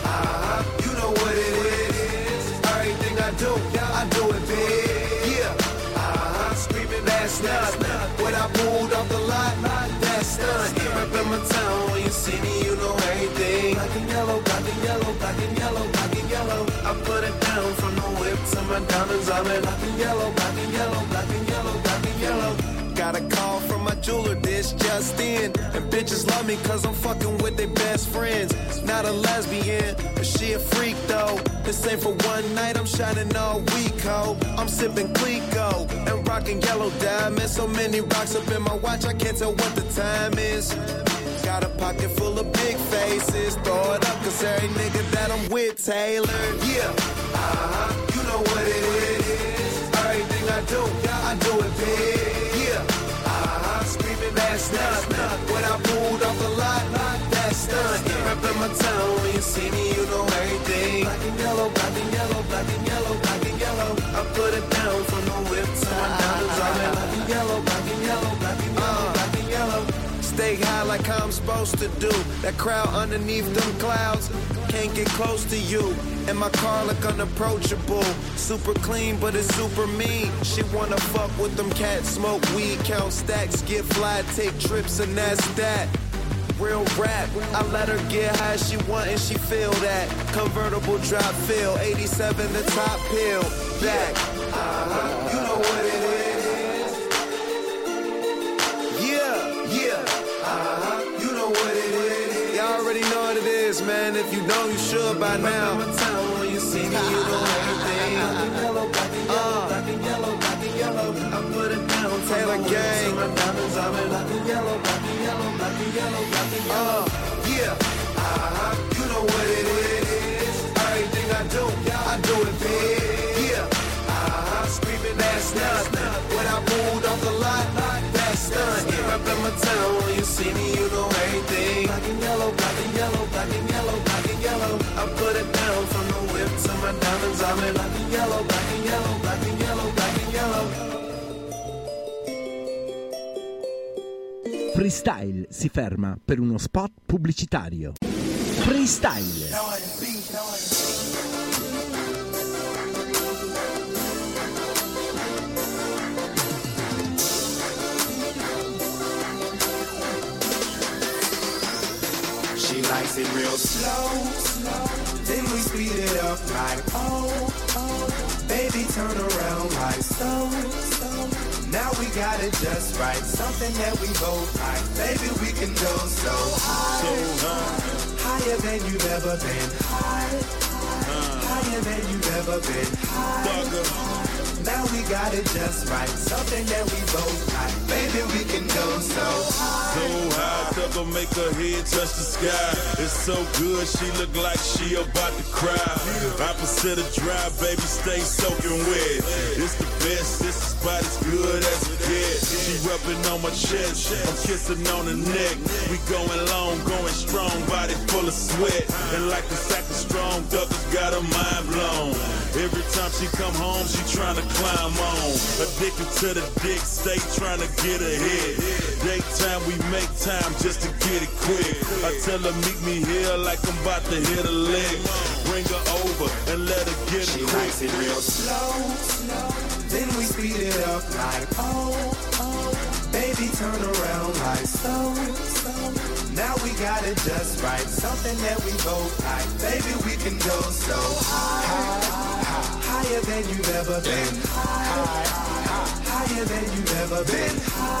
you know what it is. Everything I do it big. Yeah, screaming last night. When I pulled off the lot, that's stunt. Reppin' my town, when you see me, you know everything. Black and yellow, black and yellow, black and yellow, black and yellow. I put it down from the whip to my diamonds. I'm in black and yellow, black and yellow, black and yellow, black and yellow. Got a call from my jeweler, this just in. And bitches love me cause I'm fucking with their best friends. Not a lesbian, but she a freak though. This ain't for one night, I'm shining all week, ho. I'm sipping Clico and rocking yellow diamonds. So many rocks up in my watch, I can't tell what the time is. Got a pocket full of big faces. Throw it up cause every nigga that I'm with Taylor. Yeah, you know what it is. Everything I do it big. Yeah, screaming last night. When I pulled off the lot, that's stunt. Reppin' my town, when you see me, you know everything. Black and yellow, black and yellow, black and yellow, black and yellow. I put it down from the whip to my diamonds. I'm in black and yellow, black and yellow, black and yellow, black and yellow. Stay high like I'm supposed to do. That crowd underneath them clouds can't get close to you. And my car look unapproachable. Super clean, but it's super mean. She wanna fuck with them cats, smoke weed, count stacks, get fly, take trips, and that's that. Real rap, I let her get high she want and she feel that. Convertible drop feel, 87 the top pill, back. You know what it is. Yeah, you know what it is. Y'all already know what it is, man. If you know, you should by now. When you see me, you know everything. Black and yellow, black and yellow. I put it down, Taylor Gang. My diamonds, I'm in black and yellow, black and yellow, black and yellow, black and yellow. Yeah, you know what it is. Everything I do it big. Yeah, screaming last night. When I pulled off the lot, that's stunt. Reppin' my town, when you see me, you know everything. Black and yellow, black and yellow, black and yellow, black and yellow. I put it down from the whip to my diamonds. I'm in black and yellow, black and yellow, black and yellow, black and yellow. Freestyle si ferma per uno spot pubblicitario. Freestyle. She likes it real slow, then we speed it up like oh, baby turn around like so. Now we got it just right, something that we both like. Baby, we can go so high, higher than you've ever been. Higher than you've ever been. High. Now we got it just right, something that we both like. Baby, we can go so high. So high, thug'll make her head touch the sky. It's so good, she look like she about to cry. Opposite of dry, baby, stay soaking wet. It's the best, this is about as good as it gets. She rubbing on my chest, I'm kissing on the neck. We going long, going strong, body full of sweat. And like a sack of strong, thug'll got her mind blown. Every time she come home, she tryna climb on. Addicted to the dick, stay tryna get ahead. Daytime, we make time just to get it quick. I tell her meet me here like I'm about to hit a lick. Bring her over and let her get it quick. She likes it real slow, then we speed it up like oh. Baby, turn around like so. Now we got it just right, something that we both like. Baby, we can go so high, higher than you've ever been. Higher than you've ever been.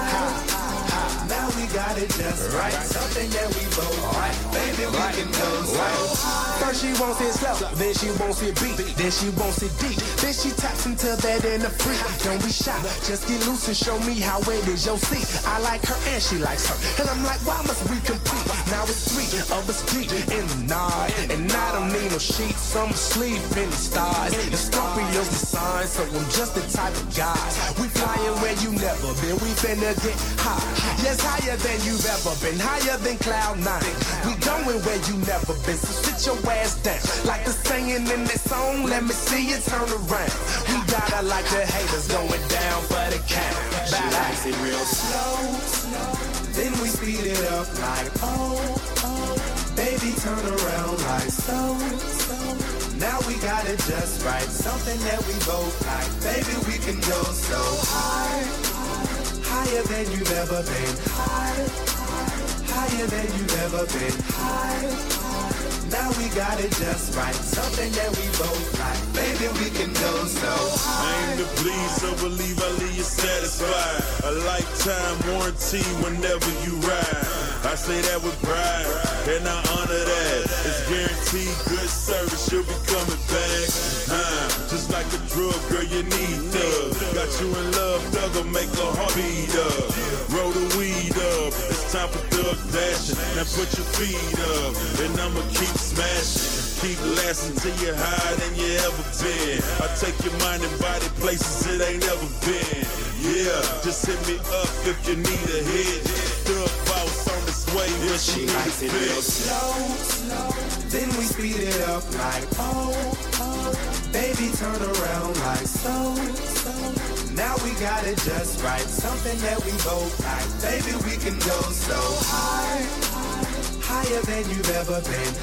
Now we got it just right, something that we both like. Baby, we can go so high. First she wants it slow, then she wants it beat, then she wants it deep, then she taps into that in the freak. Don't be shy, just get loose and show me how it is your seat. I like her and she likes her, and I'm like, why must we compete? Now it's 3 of us deep in the night, and I don't need no sheets, I'm asleep in the stars. The Scorpio's the sign, so I'm just the type of guy. We flying where you never been, we finna get high. Yes, higher than you've ever been, higher than Cloud9. We going where you never been, so sit your ass down. Like the singing in this song, let me see you turn around. We gotta like the haters going down for the count. She likes it real slow, then we speed it up like oh. Baby, turn around like so. Now we got it just right, something that we both like. Baby, we can go so high, higher than you've ever been. Higher than you've ever been. Now we got it just right, something that we both like. Baby, we can go so high. Aim to please, so believe I leave you satisfied. A lifetime warranty whenever you ride. I say that with pride, and I honor that. It's guaranteed good service, you'll be coming back. Just like a drug, girl, you need thugs. Got you in love, thug'll make a heart beat up. Roll the weed up, it's time for thug dashing. Now put your feet up, and I'ma keep smashing. Keep lasting till you're higher than you ever been. I take your mind and body places it ain't ever been. Yeah, just hit me up if you need a hit. Thug boss on this way where she likes it real slow, then we speed it up like oh. Baby, turn around like so. Now we got it just right, something that we both like. Baby, we can go so high, higher than you've ever been.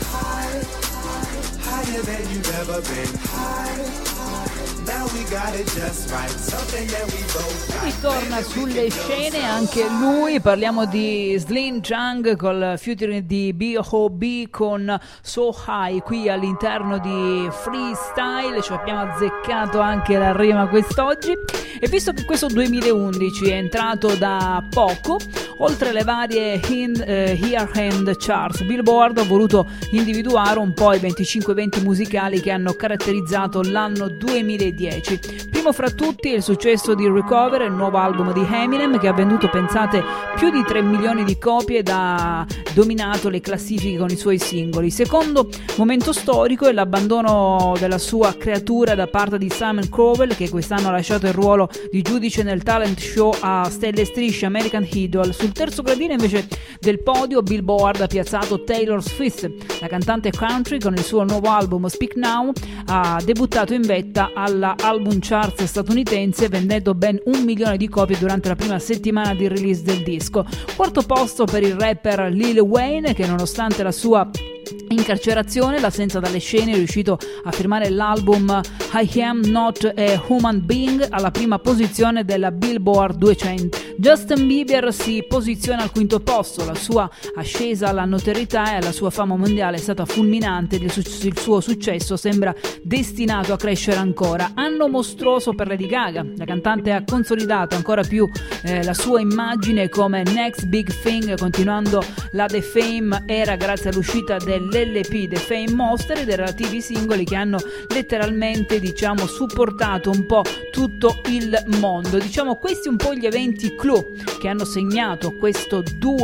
Higher than you've ever been. Now we got it just right, something that we both like. Ritorna sulle scene anche lui, parliamo di Slim Jung col featuring di B.O.B. con So High qui all'interno di Freestyle. Ci abbiamo azzeccato anche la rima quest'oggi, e visto che questo 2011 è entrato da poco, oltre alle varie Year End Charts, Billboard ha voluto individuare un po' i 25 eventi musicali che hanno caratterizzato l'anno 2010. Primo fra tutti è il successo di Recover, il nuovo album di Eminem, che ha venduto, pensate, più di 3 milioni di copie ed ha dominato le classifiche con i suoi singoli. Secondo momento storico è l'abbandono della sua creatura da parte di Simon Cowell, che quest'anno ha lasciato il ruolo di giudice nel talent show a stelle e strisce American Idol. Sul terzo gradino invece del podio Billboard ha piazzato Taylor Swift. La cantante country con il suo nuovo album Speak Now ha debuttato in vetta alla album charts statunitense, vendendo ben 1 milione di copie durante la prima settimana di release del disco. Quarto posto per il rapper Lil Wayne, che nonostante la sua incarcerazione, l'assenza dalle scene, è riuscito a firmare l'album I Am Not a Human Being alla prima posizione della Billboard 200 Justin Bieber si posiziona al quinto posto, la sua ascesa alla notorietà e alla sua fama mondiale è stata fulminante ed il suo successo sembra destinato a crescere ancora. Anno mostruoso per Lady Gaga, la cantante ha consolidato ancora più la sua immagine come next big thing, continuando la The Fame era grazie all'uscita dell'LP The Fame Monster e dei relativi singoli che hanno letteralmente supportato un po' tutto il mondo. Questi un po' gli eventi clou che hanno segnato questo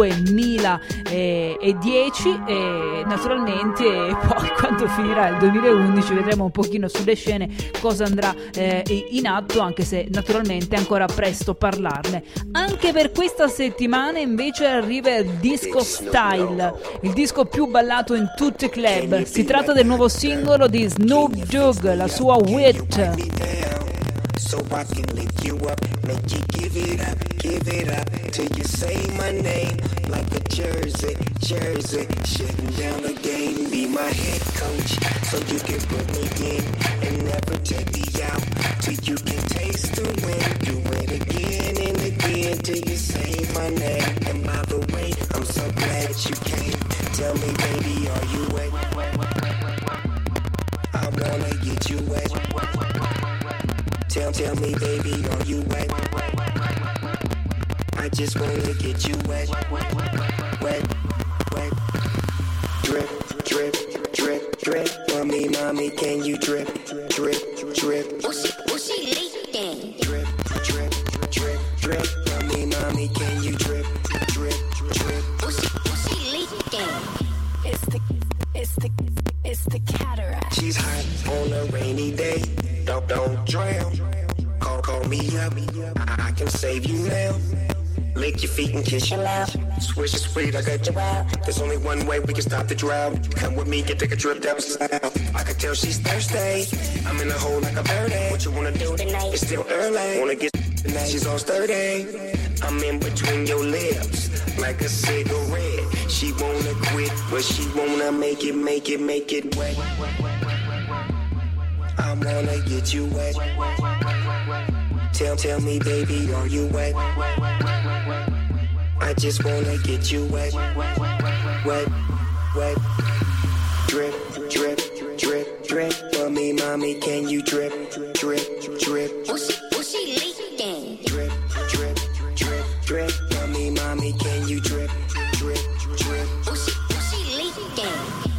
2010 e naturalmente poi quando finirà il 2011 vedremo un pochino sulle scene cosa andrà in atto, anche se naturalmente è ancora presto parlarne. Anche per questa settimana invece arriva il Disco Style, il disco più ballato in tutti i club. Si tratta del nuovo singolo di Snoop Dogg, la sua Wit. So I can lift you up, make you give it up till you say my name like a jersey, shutting down the game, be my head coach, so you can put me in and never take me out, till you can taste the win, do it again and again till you say my name, and by the way, I'm so glad that you came, tell me baby, are you wet, I wanna get you wet, Tell me, baby, are you wet? I just wanna get you wet, wet. Drip, drip, drip, drip. Mommy, can you drip, drip, drip? What's she leaking? Drip, drip, drip, drip. Mommy, can you drip, drip, drip? What's she leaking? It's the cataract. She's hot on a rainy day. Don't drown. Call me up. I can save you now. Lick your feet and kiss your mouth. Swish it sweet, I got you out. There's only one way we can stop the drought. Come with me, take a trip down south. I can tell she's thirsty. I'm in a hole like a birdie. What you wanna do tonight? It's still early. Wanna get tonight? She's all sturdy. I'm in between your lips like a cigarette. She wanna quit, but she wanna make it wet. I wanna get you wet. Tell me, baby, are you wet? I just wanna get you wet, wet. Drip, drip, drip, drip. For me, mommy, can you drip, drip, drip? What's she leaking? Drip, drip, drip, drip. For me, mommy, can you drip, drip, drip? What's she leaking?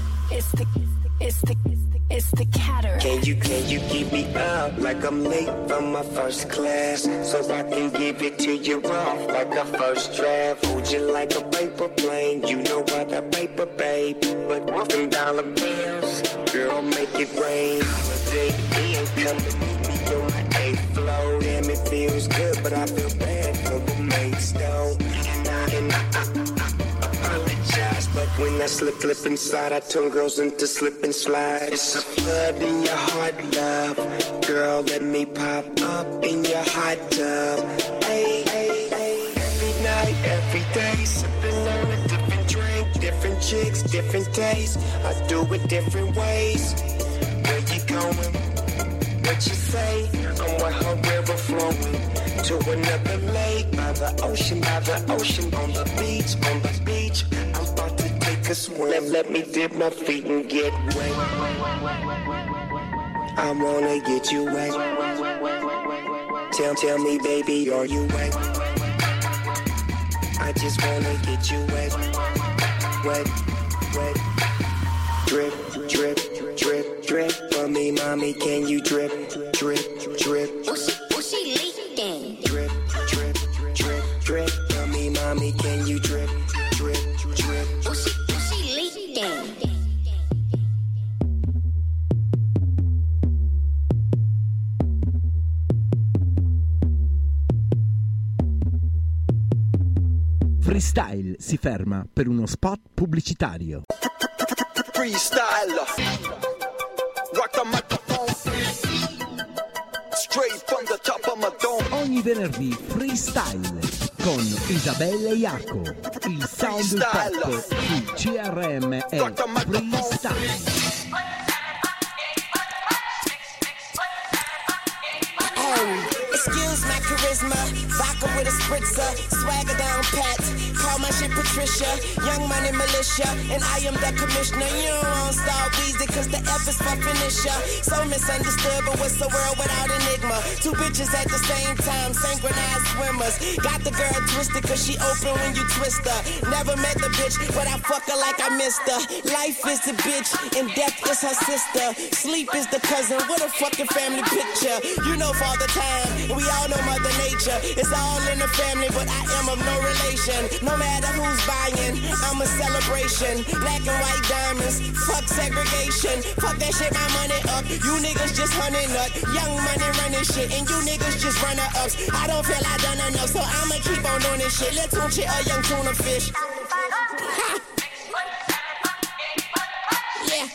It's the cataract. Can you keep me up like I'm late from my first class, so I can give it to you off like a first draft? Hold you like a paper plane, you know what a paper babe, but $1 bills, girl, make it rain. Holiday Inn, come to meet me on my 8th floor. Damn, it feels good, but I feel bad for the mates though. And I apologize, but when I slip inside, I turn girls into slip and slide. It's a flood in your heart, love. Girl, let me pop up in your hot tub. Hey, every night, every day, sipping on a different drink, different chicks, different tastes. I do it different ways. Where you going? What you say? I'm with her river flowing to another lake by the ocean, on the beach, I'm about to take a swim. Let me dip my feet and get wet. I wanna get you wet. Tell me, baby, are you wet? I just wanna get you wet, wet. Drip, drip, drip, drip. For me, mommy, can you drip, drip, drip? What's she leaking? Drip, drip, drip, drip. For me, mommy, can you drip, drip, drip? What's she leaking? Freestyle si ferma per uno spot pubblicitario. Freestyle. Rock the microphone. Straight from the top of my dome. Ogni venerdì Freestyle con Isabella Iaco. Il sound pop su CRM è Freestyle. Excuse my charisma, vodka vodka with a spritzer, swagger down pat. Call my shit Patricia, Young Money Militia, and I am the commissioner. You don't want Star Weezy, cause the F is for finisher. So misunderstood, but what's the world without enigma? Two bitches at the same time, synchronized swimmers. Got the girl twisted, cause she open when you twist her. Never met the bitch, but I fuck her like I missed her. Life is the bitch, and death is her sister. Sleep is the cousin, what a fucking family picture. You know Father Time, we all know Mother Nature. It's all in the family, but I am of no relation. No matter who's buying, I'm a celebration. Black and white diamonds, fuck segregation. Fuck that shit, my money up. You niggas just hunting up. Young Money running shit, and you niggas just runner-ups. I don't feel I done enough, so I'ma keep on doing this shit. Let's punch it a young tuna fish. Ha! Yeah.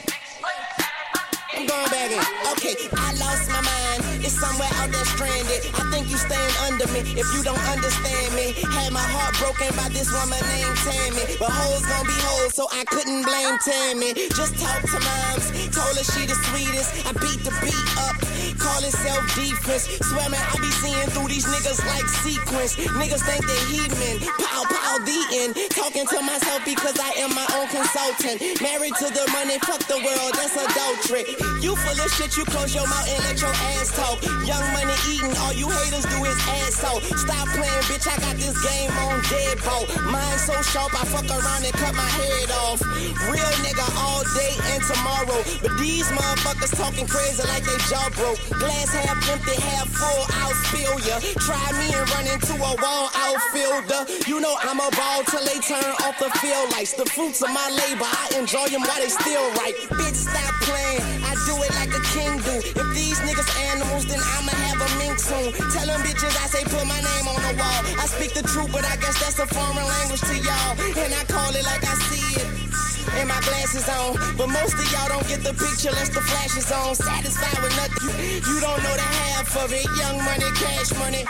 I'm going back in. Okay, I lost my mind. It's somewhere out there stranded. I think you staying under me if you don't understand me. Had my heart broken by this woman named Tammy. But hoes gon' be hoes, so I couldn't blame Tammy. Just talk to moms, told her she the sweetest. I beat the beat up, call it self-defense. Swear man, I be seeing through these niggas like sequence. Niggas think they heathen, pow pow the end. Talking to myself because I am my own consultant. Married to the money, fuck the world, that's adultery. You full of shit, you close your mouth and let your ass talk. Young Money eating, all you haters do is asshole. Stop playing, bitch, I got this game on deadbolt. Mine so sharp, I fuck around and cut my head off. Real nigga all day and tomorrow. But these motherfuckers talking crazy like they jaw broke. Glass half empty, half full, I'll spill ya. Try me and run into a wall outfielder. You know I'm a ball till they turn off the field lights. The fruits of my labor, I enjoy them while they still right. Bitch, stop playing, I do it like a king do. If these niggas animals, then I'ma have a mink soon. Tell them bitches I say put my name on the wall. I speak the truth, but I guess that's a foreign language to y'all. And I call it like I see it. And my glasses on, but most of y'all don't get the picture unless the flash is on. Satisfied with nothing, you don't know the half of it. Young Money, cash money.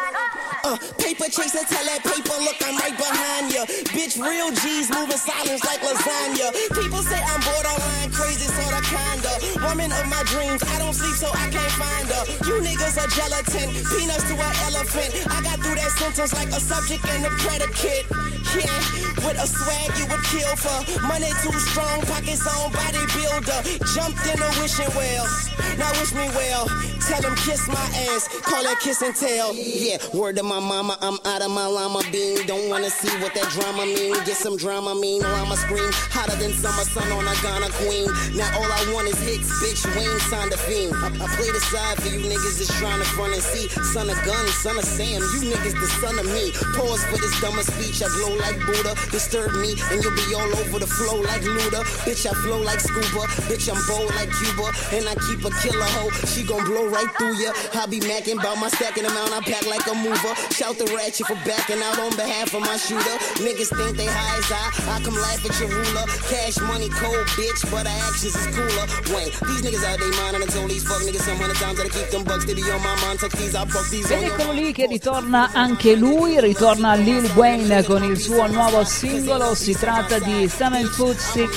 Paper chaser, tell that paper, look, I'm right behind ya. Bitch, real G's moving silence like lasagna. People say I'm borderline crazy, sorta kinda. Woman of my dreams, I don't sleep so I can't find her. You niggas are gelatin, peanuts to an elephant. I got through that sentence like a subject and a predicate. Yeah, with a swag you would kill for. Money too strong, pockets on bodybuilder. Jumped in a wishing well, now wish me well. Tell them kiss my ass, call that kiss and tell. Yeah, word to my mama, I'm out of my llama bean. Don't wanna see what that drama mean. Get some drama mean, or I'ma scream hotter than summer sun on a Ghana queen. Now all I want is hits, bitch. Wayne signed a fiend. I play the side for you niggas that's trying to front and see. Son of gun, son of Sam, you niggas the son of me. Pause for this dumber speech, I glow like Buddha. Disturb me and you'll be all over the flow like Luda. Bitch, I flow like scuba. Bitch, I'm bold like Cuba. And I keep a killer hoe, she gon' blow right through ya. I be macking about my stacking amount, I pack like a mover. Shout the ratchet for backing out on behalf of my shooter. Niggas think they high as I come laugh at your ruler. Cash money cold, bitch, but our actions is cooler. Wayne, these niggas out they mind and I told these fuck niggas some 100 times that I keep them bucks. They be on my mind, tuck these, I buck these on Ed your eccolo lì che ritorna anche lui, ritorna Lil Wayne con il suo nuovo singolo. Si tratta di 7 Foot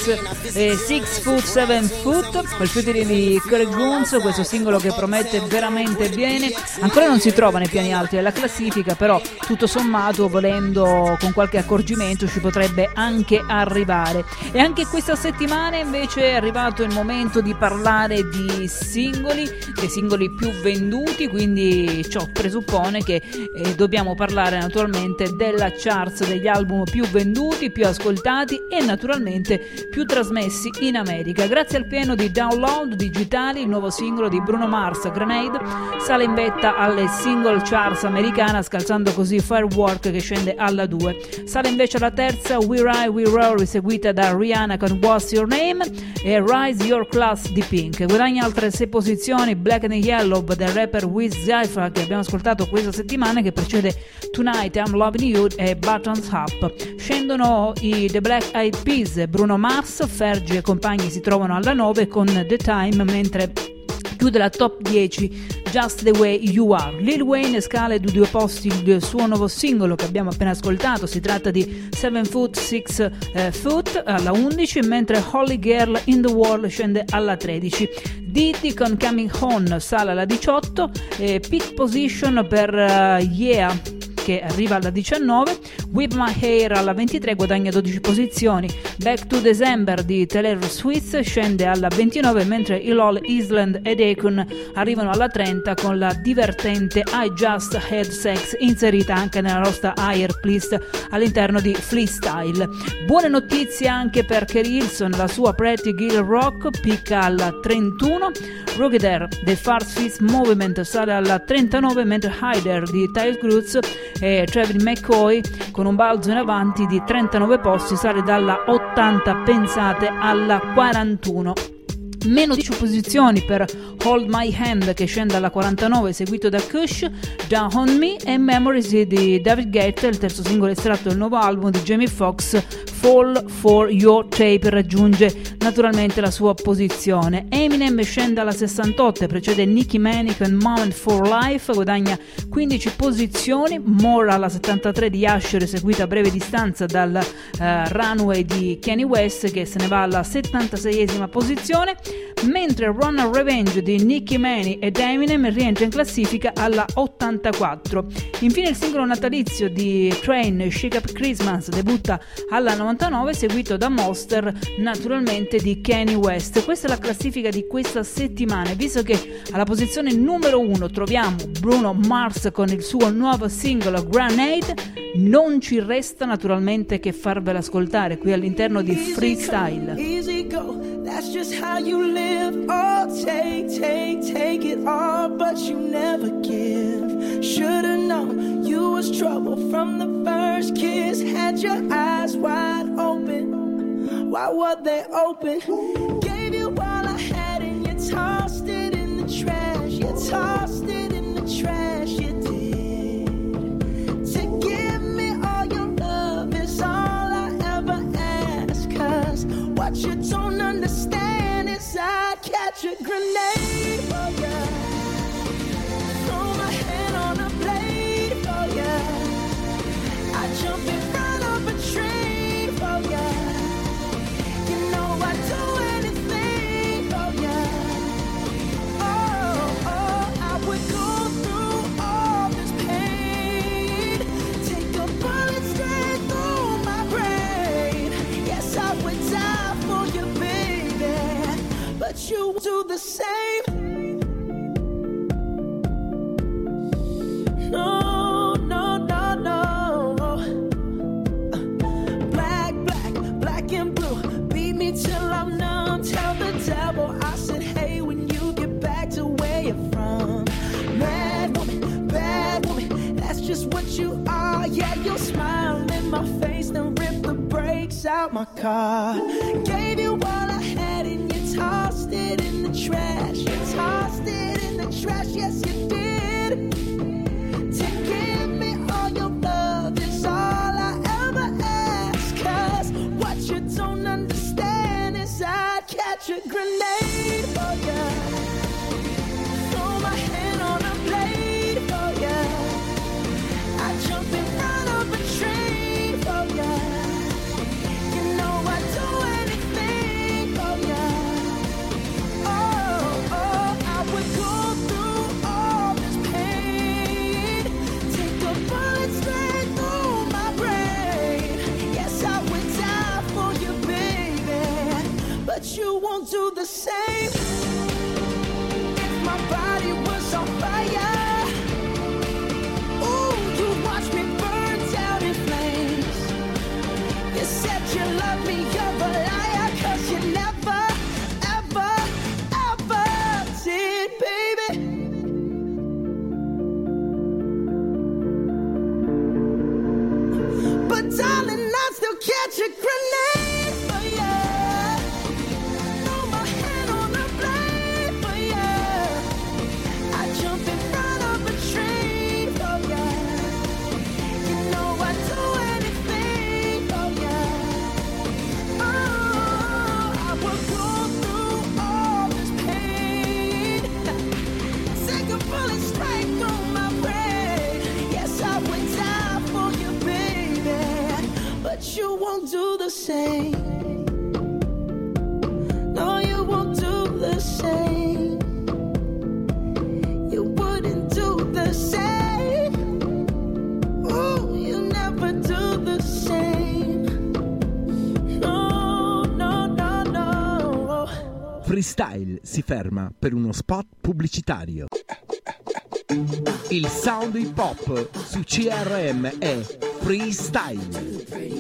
6 Foot 7 Foot, quel featuring di Craig Goons, questo singolo che promette veramente bene. Ancora non si trova nei piani alti della classifica, però tutto sommato, volendo con qualche accorgimento, ci potrebbe anche arrivare. E anche questa settimana invece è arrivato il momento di parlare di singoli, dei singoli più venduti, quindi ciò presuppone che dobbiamo parlare naturalmente della charts degli album più venduti, più ascoltati e naturalmente più trasmessi in America. Grazie al pieno di download digitali, il nuovo singolo di Bruno Mars, Grenade, sale in vetta alle single charts americana, scalzando così Firework che scende alla 2. Sale invece alla terza We Ride We Roll, seguita da Rihanna con What's Your Name e Rise Your Class di Pink. Guadagna altre 6 posizioni Black and Yellow del rapper Wiz Khalifa, che abbiamo ascoltato questa settimana, che precede Tonight I'm Loving You e Buttons Up. Scendono i The Black Eyed Peas, Bruno Mars, Fergie e compagni si trovano alla 9 con The Time, mentre chiude la top 10 Just the Way You Are. Lil Wayne scala di 2 posti il suo nuovo singolo che abbiamo appena ascoltato, si tratta di 7 Foot 6 Foot alla 11, mentre Holy Girl in the World scende alla 13. Diddy con Coming Home sale alla 18, peak position per Yeah che arriva alla 19, Whip My Hair alla 23 guadagna 12 posizioni, Back to December di Taylor Swift scende alla 29, mentre Ilol Island ed Akon arrivano alla 30 con la divertente I Just Had Sex inserita anche nella nostra Higher List all'interno di Freestyle. Buone notizie anche per Kerry Hilson, la sua Pretty Girl Rock picca alla 31, Rockeder The Fast Fist Movement sale alla 39, mentre Hyder di Tyler Cruz e Travis McCoy con un balzo in avanti di 39 posti sale dalla 80, pensate, alla 41. Meno 10 posizioni per Hold My Hand che scende alla 49, seguito da Kush, Down On Me e Memories di David Guetta, il terzo singolo estratto del nuovo album di Jamie Foxx, Fall For Your Tape, raggiunge naturalmente la sua posizione. Eminem scende alla 68, precede Nicki Minaj con Moment For Life, guadagna 15 posizioni, More alla 73 di Usher, seguita a breve distanza dal Runway di Kanye West che se ne va alla 76esima posizione, mentre Run a Revenge di Nicki Minaj ed Eminem rientra in classifica alla 84. Infine il singolo natalizio di Train, Shake Up Christmas, debutta alla 99, seguito da Monster naturalmente di Kanye West. Questa è la classifica di questa settimana, visto che alla posizione numero 1 troviamo Bruno Mars con il suo nuovo singolo Grenade, non ci resta naturalmente che farvela ascoltare qui all'interno di Freestyle. Easy go, that's just how you live. Oh, take it all, but you never give. Should've known you was trouble from the first kiss. Had your eyes wide open. Why were they open? Gave you all I had and you tossed it in the trash. You tossed it in the trash, you did. To give me all your love is all I ever ask. 'Cause what you don't understand is I'd catch a grenade for ya. Throw my hand on a blade for ya. I jump in front of a train for ya. You know I'd do anything for ya. Oh, I would go through all this pain. Take a bullet straight through my brain. Yes, I would die for you, baby, but you do the same. No, no, no, no. Black and blue. Beat me till I'm numb. Tell the devil I said, hey, when you get back to where you're from. Bad woman, that's just what you are. Yeah, you'll smile in my face, then rip the brakes out my car. Gave you all I had and you tossed it in the trash. You tossed it in the trash, yes you did. To give me all your love is all I ever ask. 'Cause what you don't understand is I'd catch a grenade for ya. Throw my hand on a blade for ya. I jump in front of a train for ya. You know I'd do anything for ya. Oh, I would go through all this pain. Take a bullet straight through my brain. Yes, I would die for you, baby, but you won't do the same. If my body was on fire, ooh, you watch me burn down in flames. You said you love me, you're a liar, 'cause you never, ever, ever did, baby. But darling, I'd still catch a grenade for ya. Throw my hand on the blade for ya. I jump in front of a train for ya. You know I'd do anything for ya. Oh, I would go through all this pain. Take a bullet straight through my brain. Yes, I would die for you, baby, but you won't do the same. No, you won't do the same. You wouldn't do the same. Ooh. Freestyle si ferma per uno spot pubblicitario. Il sound hip hop su CRM è Freestyle.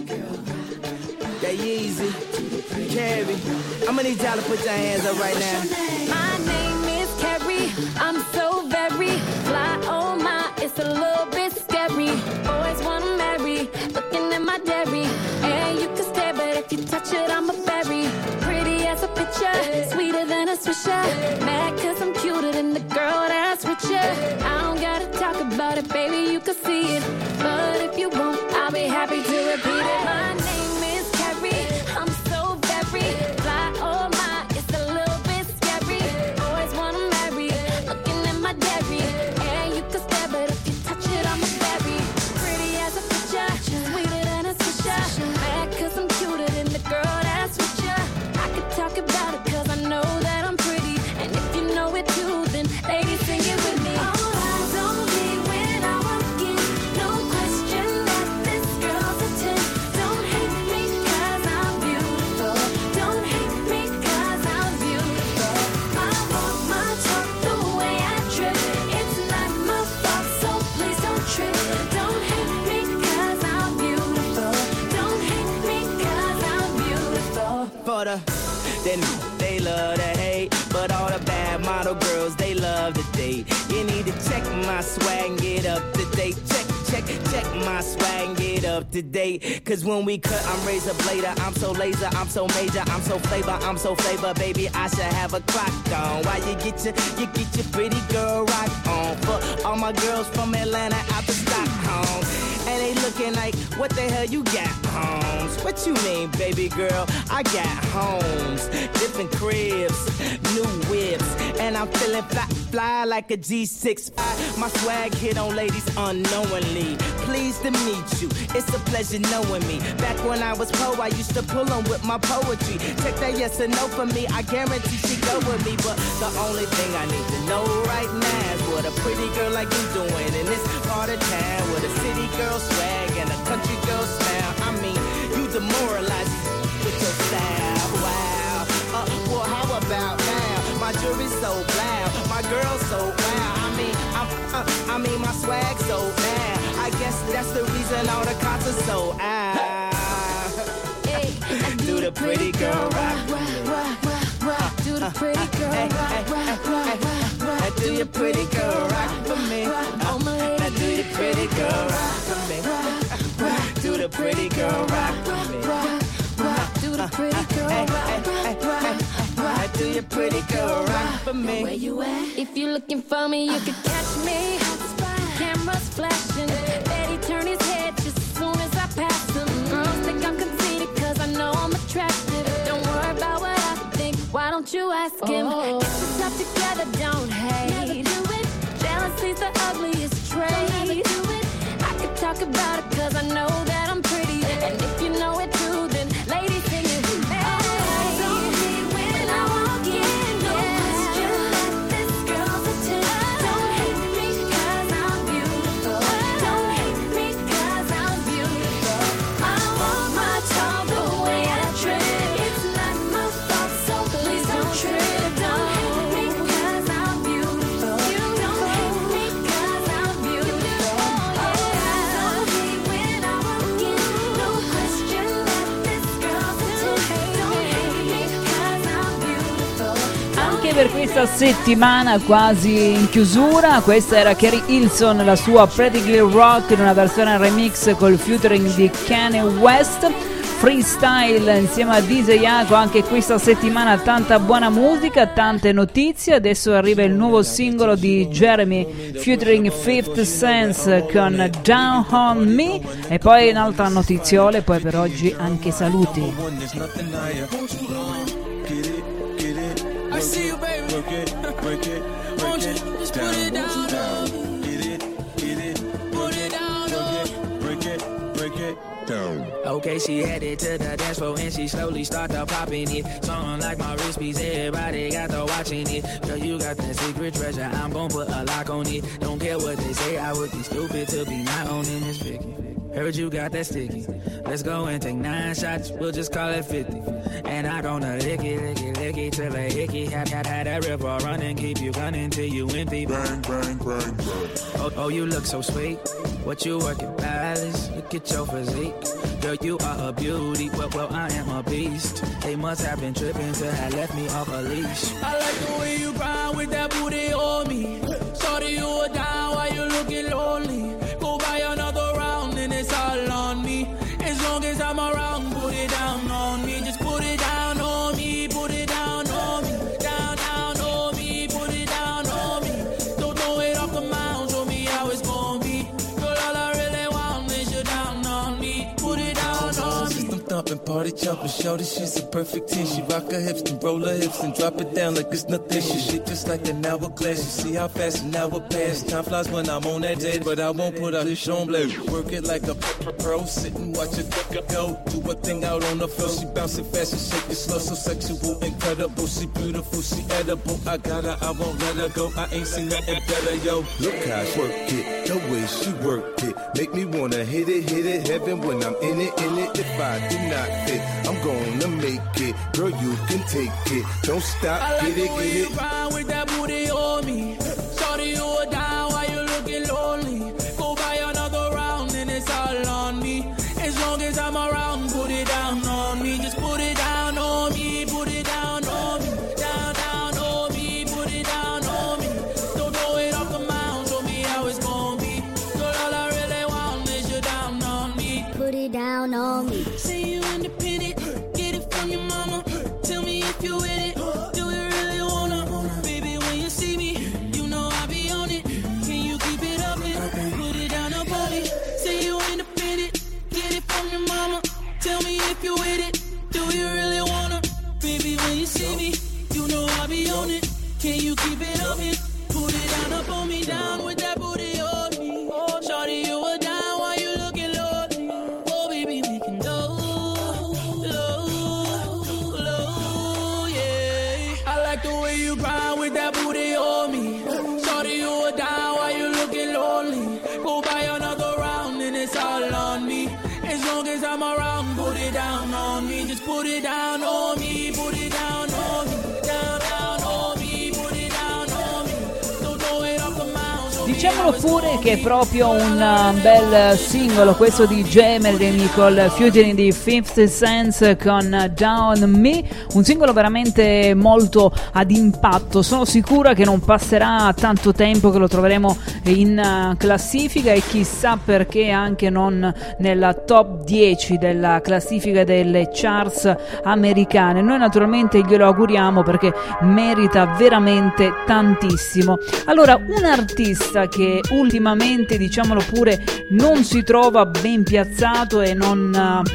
That Yeezy, Carrie, I'm gonna need y'all to put your hands up right now. My name is Carrie, I'm so very fly, oh my, it's a little bit scary. Always wanna marry, looking at my dairy. And you can stare, but if you touch it, I'm a berry. Pretty as a picture, sweeter than a swisher. Mad cause I'm cuter than the girl that's with you. I don't gotta talk about it, baby, you can see it. But if you won't, I'll be happy to repeat it. My name is Carrie, I'm so very fly, oh my, it's a little bit scary. Always wanna marry, looking at my dairy. And you can stare, but if you touch it, I'm a berry. Pretty as a picture, sweeter than a swisher. Mad cause I'm cuter than the girl that's with you. I could talk about it cause I know that I'm pretty. And if you know it too, then ladies sing it with me. All eyes on me when I walk in. No question that this girl's a 10. Don't hate me cause I'm beautiful. Don't hate me cause I'm beautiful. I walk my talk the way I trip. It's not my fault, so please don't trip. Don't hate me cause I'm beautiful. Don't hate me cause I'm beautiful. For the, then they love to hate, but all the bad model girls, they love to date. You need to check my swag and get up to date. Check my swag and get up to date. Cause when we cut, I'm razor blader. I'm so laser, I'm so major, I'm so flavor, baby, I should have a clock on. Why you get your pretty girl rock on? For all my girls from Atlanta out to Stockholm. And they looking like, what the hell you got, Holmes? What you mean, baby girl? I got homes, different cribs, new whips, and I'm feeling fly like a G6. My swag hit on ladies unknowingly. Pleased to meet you, it's a pleasure knowing me. Back when I was poor, I used to pull on with my poetry. Check that yes or no for me, I guarantee she go with me. But the only thing I need to know right now is what a pretty girl like you doing in this part of town with a city girl swag and a country girl smile. I mean, you demoralize with your style. Wow. Well, how about now? My jewelry's so loud, my girl's so wow. I mean, my swag so bad. I guess that's the reason all the concerts so do the pretty girl rock. Do the pretty girl rock. Do your pretty girl rock for me. Do your pretty girl rock for me. Do the pretty girl rock for me. Do the pretty girl rock. Do your pretty girl rock for me. Where you at? If you're looking for me, you can catch me. Cameras flashing, Betty turn his head just as soon as I pass him. Girls think I'm conceited cause I know I'm attractive. Don't worry about what I think, why don't you ask him? Get yourself together, don't hate. Never do it. Jealousy's the ugliest trait. Don't ever do it. I could talk about it cause I know that I'm pretty. And if you know it too, then ladies sing it with me. Per questa settimana quasi in chiusura, questa era Carrie Hilson, la sua Pretty Girl Rock in una versione remix col featuring di Kanye West. Freestyle insieme a DJ Iaco anche questa settimana, tanta buona musica, tante notizie. Adesso arriva il nuovo singolo di Jeremy featuring 50 Cent con Down on Me e poi un'altra notiziole, poi per oggi anche saluti. I see you, baby. Break it, won't you just put it down? Get it, put it down. Break it down. Okay, she headed to the dance floor and she slowly started popping it. Something like my wrist piece, everybody got to watching it. Girl, you got that secret treasure, I'm gon' put a lock on it. Don't care what they say, I would be stupid to be not owning this Vicky. Heard you got that sticky. Let's go and take 9 shots, we'll just call it 50. And I gonna lick it till a hickey. Had that river running, keep you running till you empty. Bang, bang, bang, bang. Oh, you look so sweet. What you working, Alice? Look at your physique. Girl, you are a beauty, well, I am a beast. They must have been tripping till I left me off a leash. I like the way you grind with that booty on me. Shorty, you are down while you looking lonely. Go buy another round and it's all on me. As long as I'm around, put it down on me. Just put it down on me, put it down on me. Down, down on me, put it down on me. Don't throw it off the mound, show me how it's gonna be. Girl, all I really want is you down on me. Put it down on me. System thumping, party jumping, shorty, she's a perfect 10. She rock her hips and roll her hips and drop it down like it's nothing. She shit just like an hourglass. You see how fast an hour pass. Time flies when I'm on that day, but I won't put out this on blade. Work it like a pro, sit and watch it go. Do a thing out on the floor. She bouncing fast and shake it slow. So sexual, incredible. She beautiful, she edible. I got her, I won't let her go. I ain't seen nothing better, yo. Look how I work it, the way she worked it. Make me wanna hit it, heaven when I'm in it. If I do not fit, I'm gonna make it. Girl, you can take it. Don't stop, I like get it, the way get you it. grind with that booty on me. Shorty, you are down while you looking lonely. Go buy another round and it's all on me. As long as I'm around, put it down on me. Just put it down on me, put it down on me. Down, down on me, put it down on me. Don't throw it off the mound, show me how it's gonna be. Girl, all I really want is you down on me. Put it down on me. Say you independent, get it from your mama. Tell me if you with it, do you really wanna? Baby, when you see me, you know I be on it. Can you keep it up and put it down up on me? Say you independent, get it from your mama. Tell me if you with it, do you really wanna? Baby, when you see me, you know I be on it. Can you keep it up and put it down up on me? Down with that booty on me. Shorty, you were down while you looking lonely. Oh, baby, we can go low, yeah. I like the way you grind with that booty on me. Shorty, you were down while you looking lonely. Go buy another round and it's all on me. As long as I'm around, put it down on me. Just put it down on me, put it down on me. Down, down on me, put it down on me. Don't throw it off the mound, show me Diciamolo pure che è proprio un bel singolo questo di Jeremy Nicole featuring di 50 Cent con Down Me, un singolo veramente molto ad impatto. Sono sicura che non passerà tanto tempo che lo troveremo in classifica e chissà perché anche non nella top 10 della classifica delle charts americane. Noi naturalmente glielo auguriamo perché merita veramente tantissimo. Allora, un artista che ultimamente, diciamolo pure, non si trova ben piazzato e non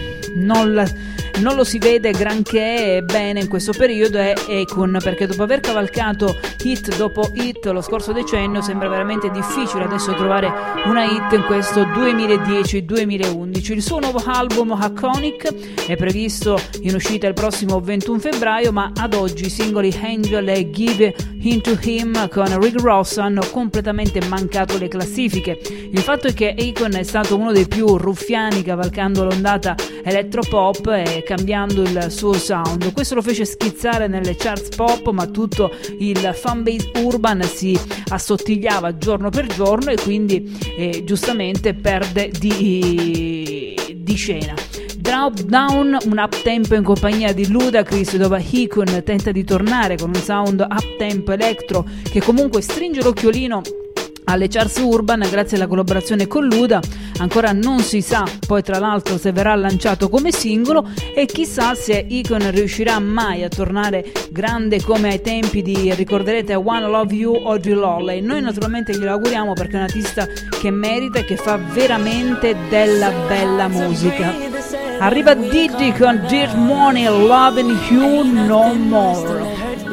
lo si vede granché bene in questo periodo è Akon, perché dopo aver cavalcato hit dopo hit lo scorso decennio sembra veramente difficile adesso trovare una hit in questo 2010-2011. Il suo nuovo album Iconic è previsto in uscita il prossimo 21 febbraio, ma ad oggi i singoli Angel e Give Into Him con Rick Ross hanno completamente mancato le classifiche. Il fatto è che Akon è stato uno dei più ruffiani cavalcando l'ondata electropop e cambiando il suo sound. Questo lo fece schizzare nelle charts pop, ma tutto il fanbase urban si assottigliava giorno per giorno e quindi giustamente perde di scena. Drop Down, un up-tempo in compagnia di Ludacris, dove Akon tenta di tornare con un sound up-tempo electro che comunque stringe l'occhiolino alle charts urban grazie alla collaborazione con Luda. Ancora non si sa poi tra l'altro se verrà lanciato come singolo e chissà se Akon riuscirà mai a tornare grande come ai tempi di, ricorderete, I Wanna Love You o Lolla, e noi naturalmente glielo auguriamo perché è un artista che merita e che fa veramente della bella musica. Arriva Diddy con Dirt Money, Loving You No More.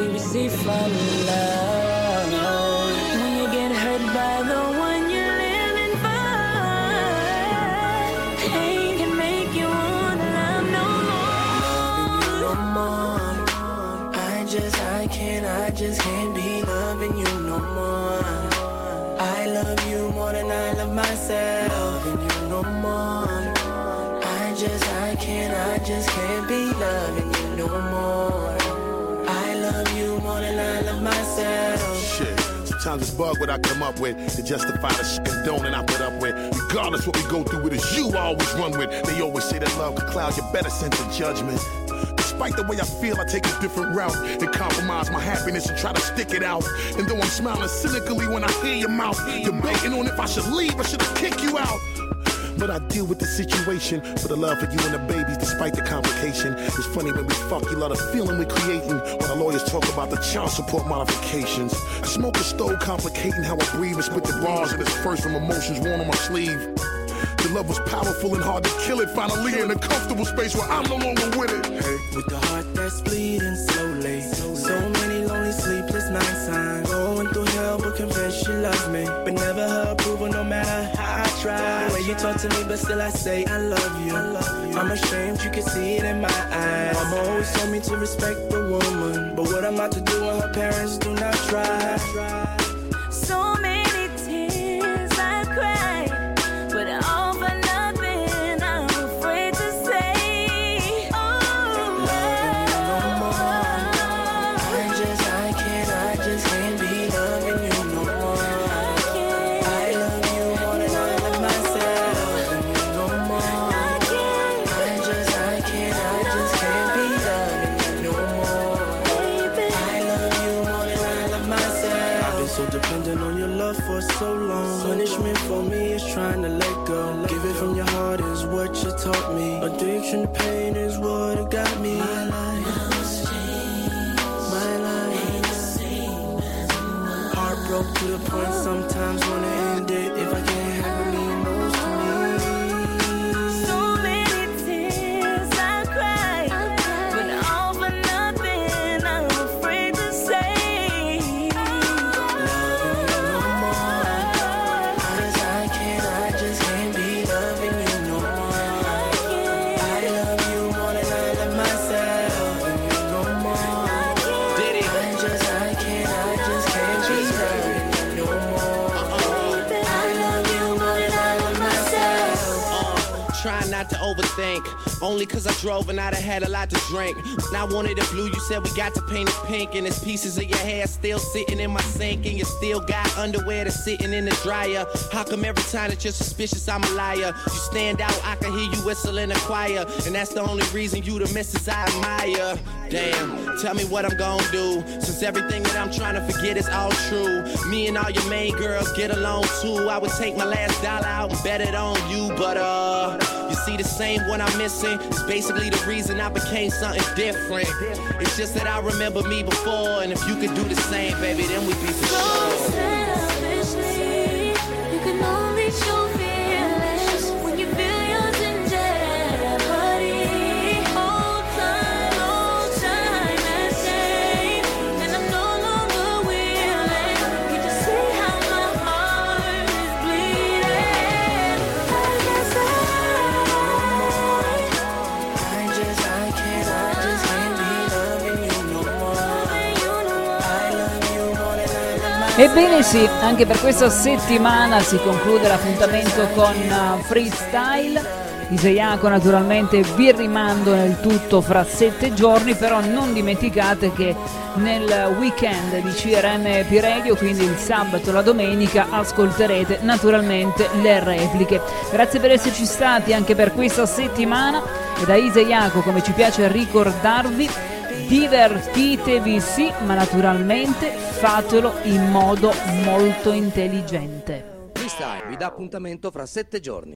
I just can't be loving you no more. I love you more than I love myself. Loving you no more. just can't be loving you no more. I love you more than I love myself. Shit. Sometimes it's bug what I come up with to justify the shit and don't and I put up with. Regardless what we go through, it is you I always run with. They always say that love can cloud your better sense of judgment. Despite the way I feel, I take a different route and compromise my happiness and try to stick it out. And though I'm smiling cynically when I hear your mouth debating on if I should leave or should I kick you out. But I deal with the situation for the love for you and the babies despite the complication. It's funny when we fuck, you love the feeling we're creating. When the lawyers talk about the child support modifications. I smoke a stove complicating how I breathe and spit the bars and it's first from emotions worn on my sleeve. The love was powerful and hard to kill it. Finally in a comfortable space where I'm no longer with it. Hey. With the heart that's bleeding slowly. So many lonely sleepless nights. I'm going through hell but confess she loves me. But never her approval no matter how I try. The way you talk to me but still I say I love you. I'm ashamed you can see it in my eyes. Mama always told me to respect the woman. But what am I to do when her parents do not try? So many tears I cried, but all for nothing. I'm afraid to say, oh, loving you no more. I just can't be loving you no more. I love you more than I love myself. Loving you no more. I just can't be loving you no more. I love you more than I love myself. I've been so dependent on your love for so long. Punishment for me is trying to let go. Give it from your heart is what you taught me. Addiction to pain is what it got me. My life. Heart broke to the point sometimes wanna end it. If I can't have it, mean most to me. so many tears I cried, but all for nothing. I'm afraid to say, Loving you no more. I just can't be loving you no more. I love you more than I love myself. Loving you no more. Did it? I just can't be loving you no more. I love you more than I love myself. Trying not to overthink. Only cause I drove and I'd have had a lot to drink. When I wanted it blue, you said we got to paint it pink. And there's pieces of your hair still sitting in my sink. And you still got underwear that's sitting in the dryer. How come every time that you're suspicious I'm a liar? You stand out, I can hear you whistle in the choir. And that's the only reason you the missus I admire. Damn, tell me what I'm gonna do, since everything that I'm trying to forget is all true. Me and all your main girls get along too. I would take my last dollar out and bet it on you. But you see the same one I'm missing is basically the reason I became something different. It's just that I remember me before. And if you could do the same, baby, then we'd be for sure. selfishly, you can only show feelings when you feel yours in jeopardy. All time has changed, and I'm no longer willing. You just see how my heart is bleeding. I guess I just can't be loving you no more. I love you more than I love myself. Ebbene sì, anche per questa settimana si conclude l'appuntamento con Freestyle. Isaiaco naturalmente vi rimando nel tutto fra 7 giorni, però non dimenticate che nel weekend di CRM P-Radio, quindi il sabato e la domenica, ascolterete naturalmente le repliche. Grazie per esserci stati anche per questa settimana e da Isaiaco, come ci piace ricordarvi, divertitevi sì, ma naturalmente fatelo in modo molto intelligente. Freestyle vi dà appuntamento fra 7 giorni.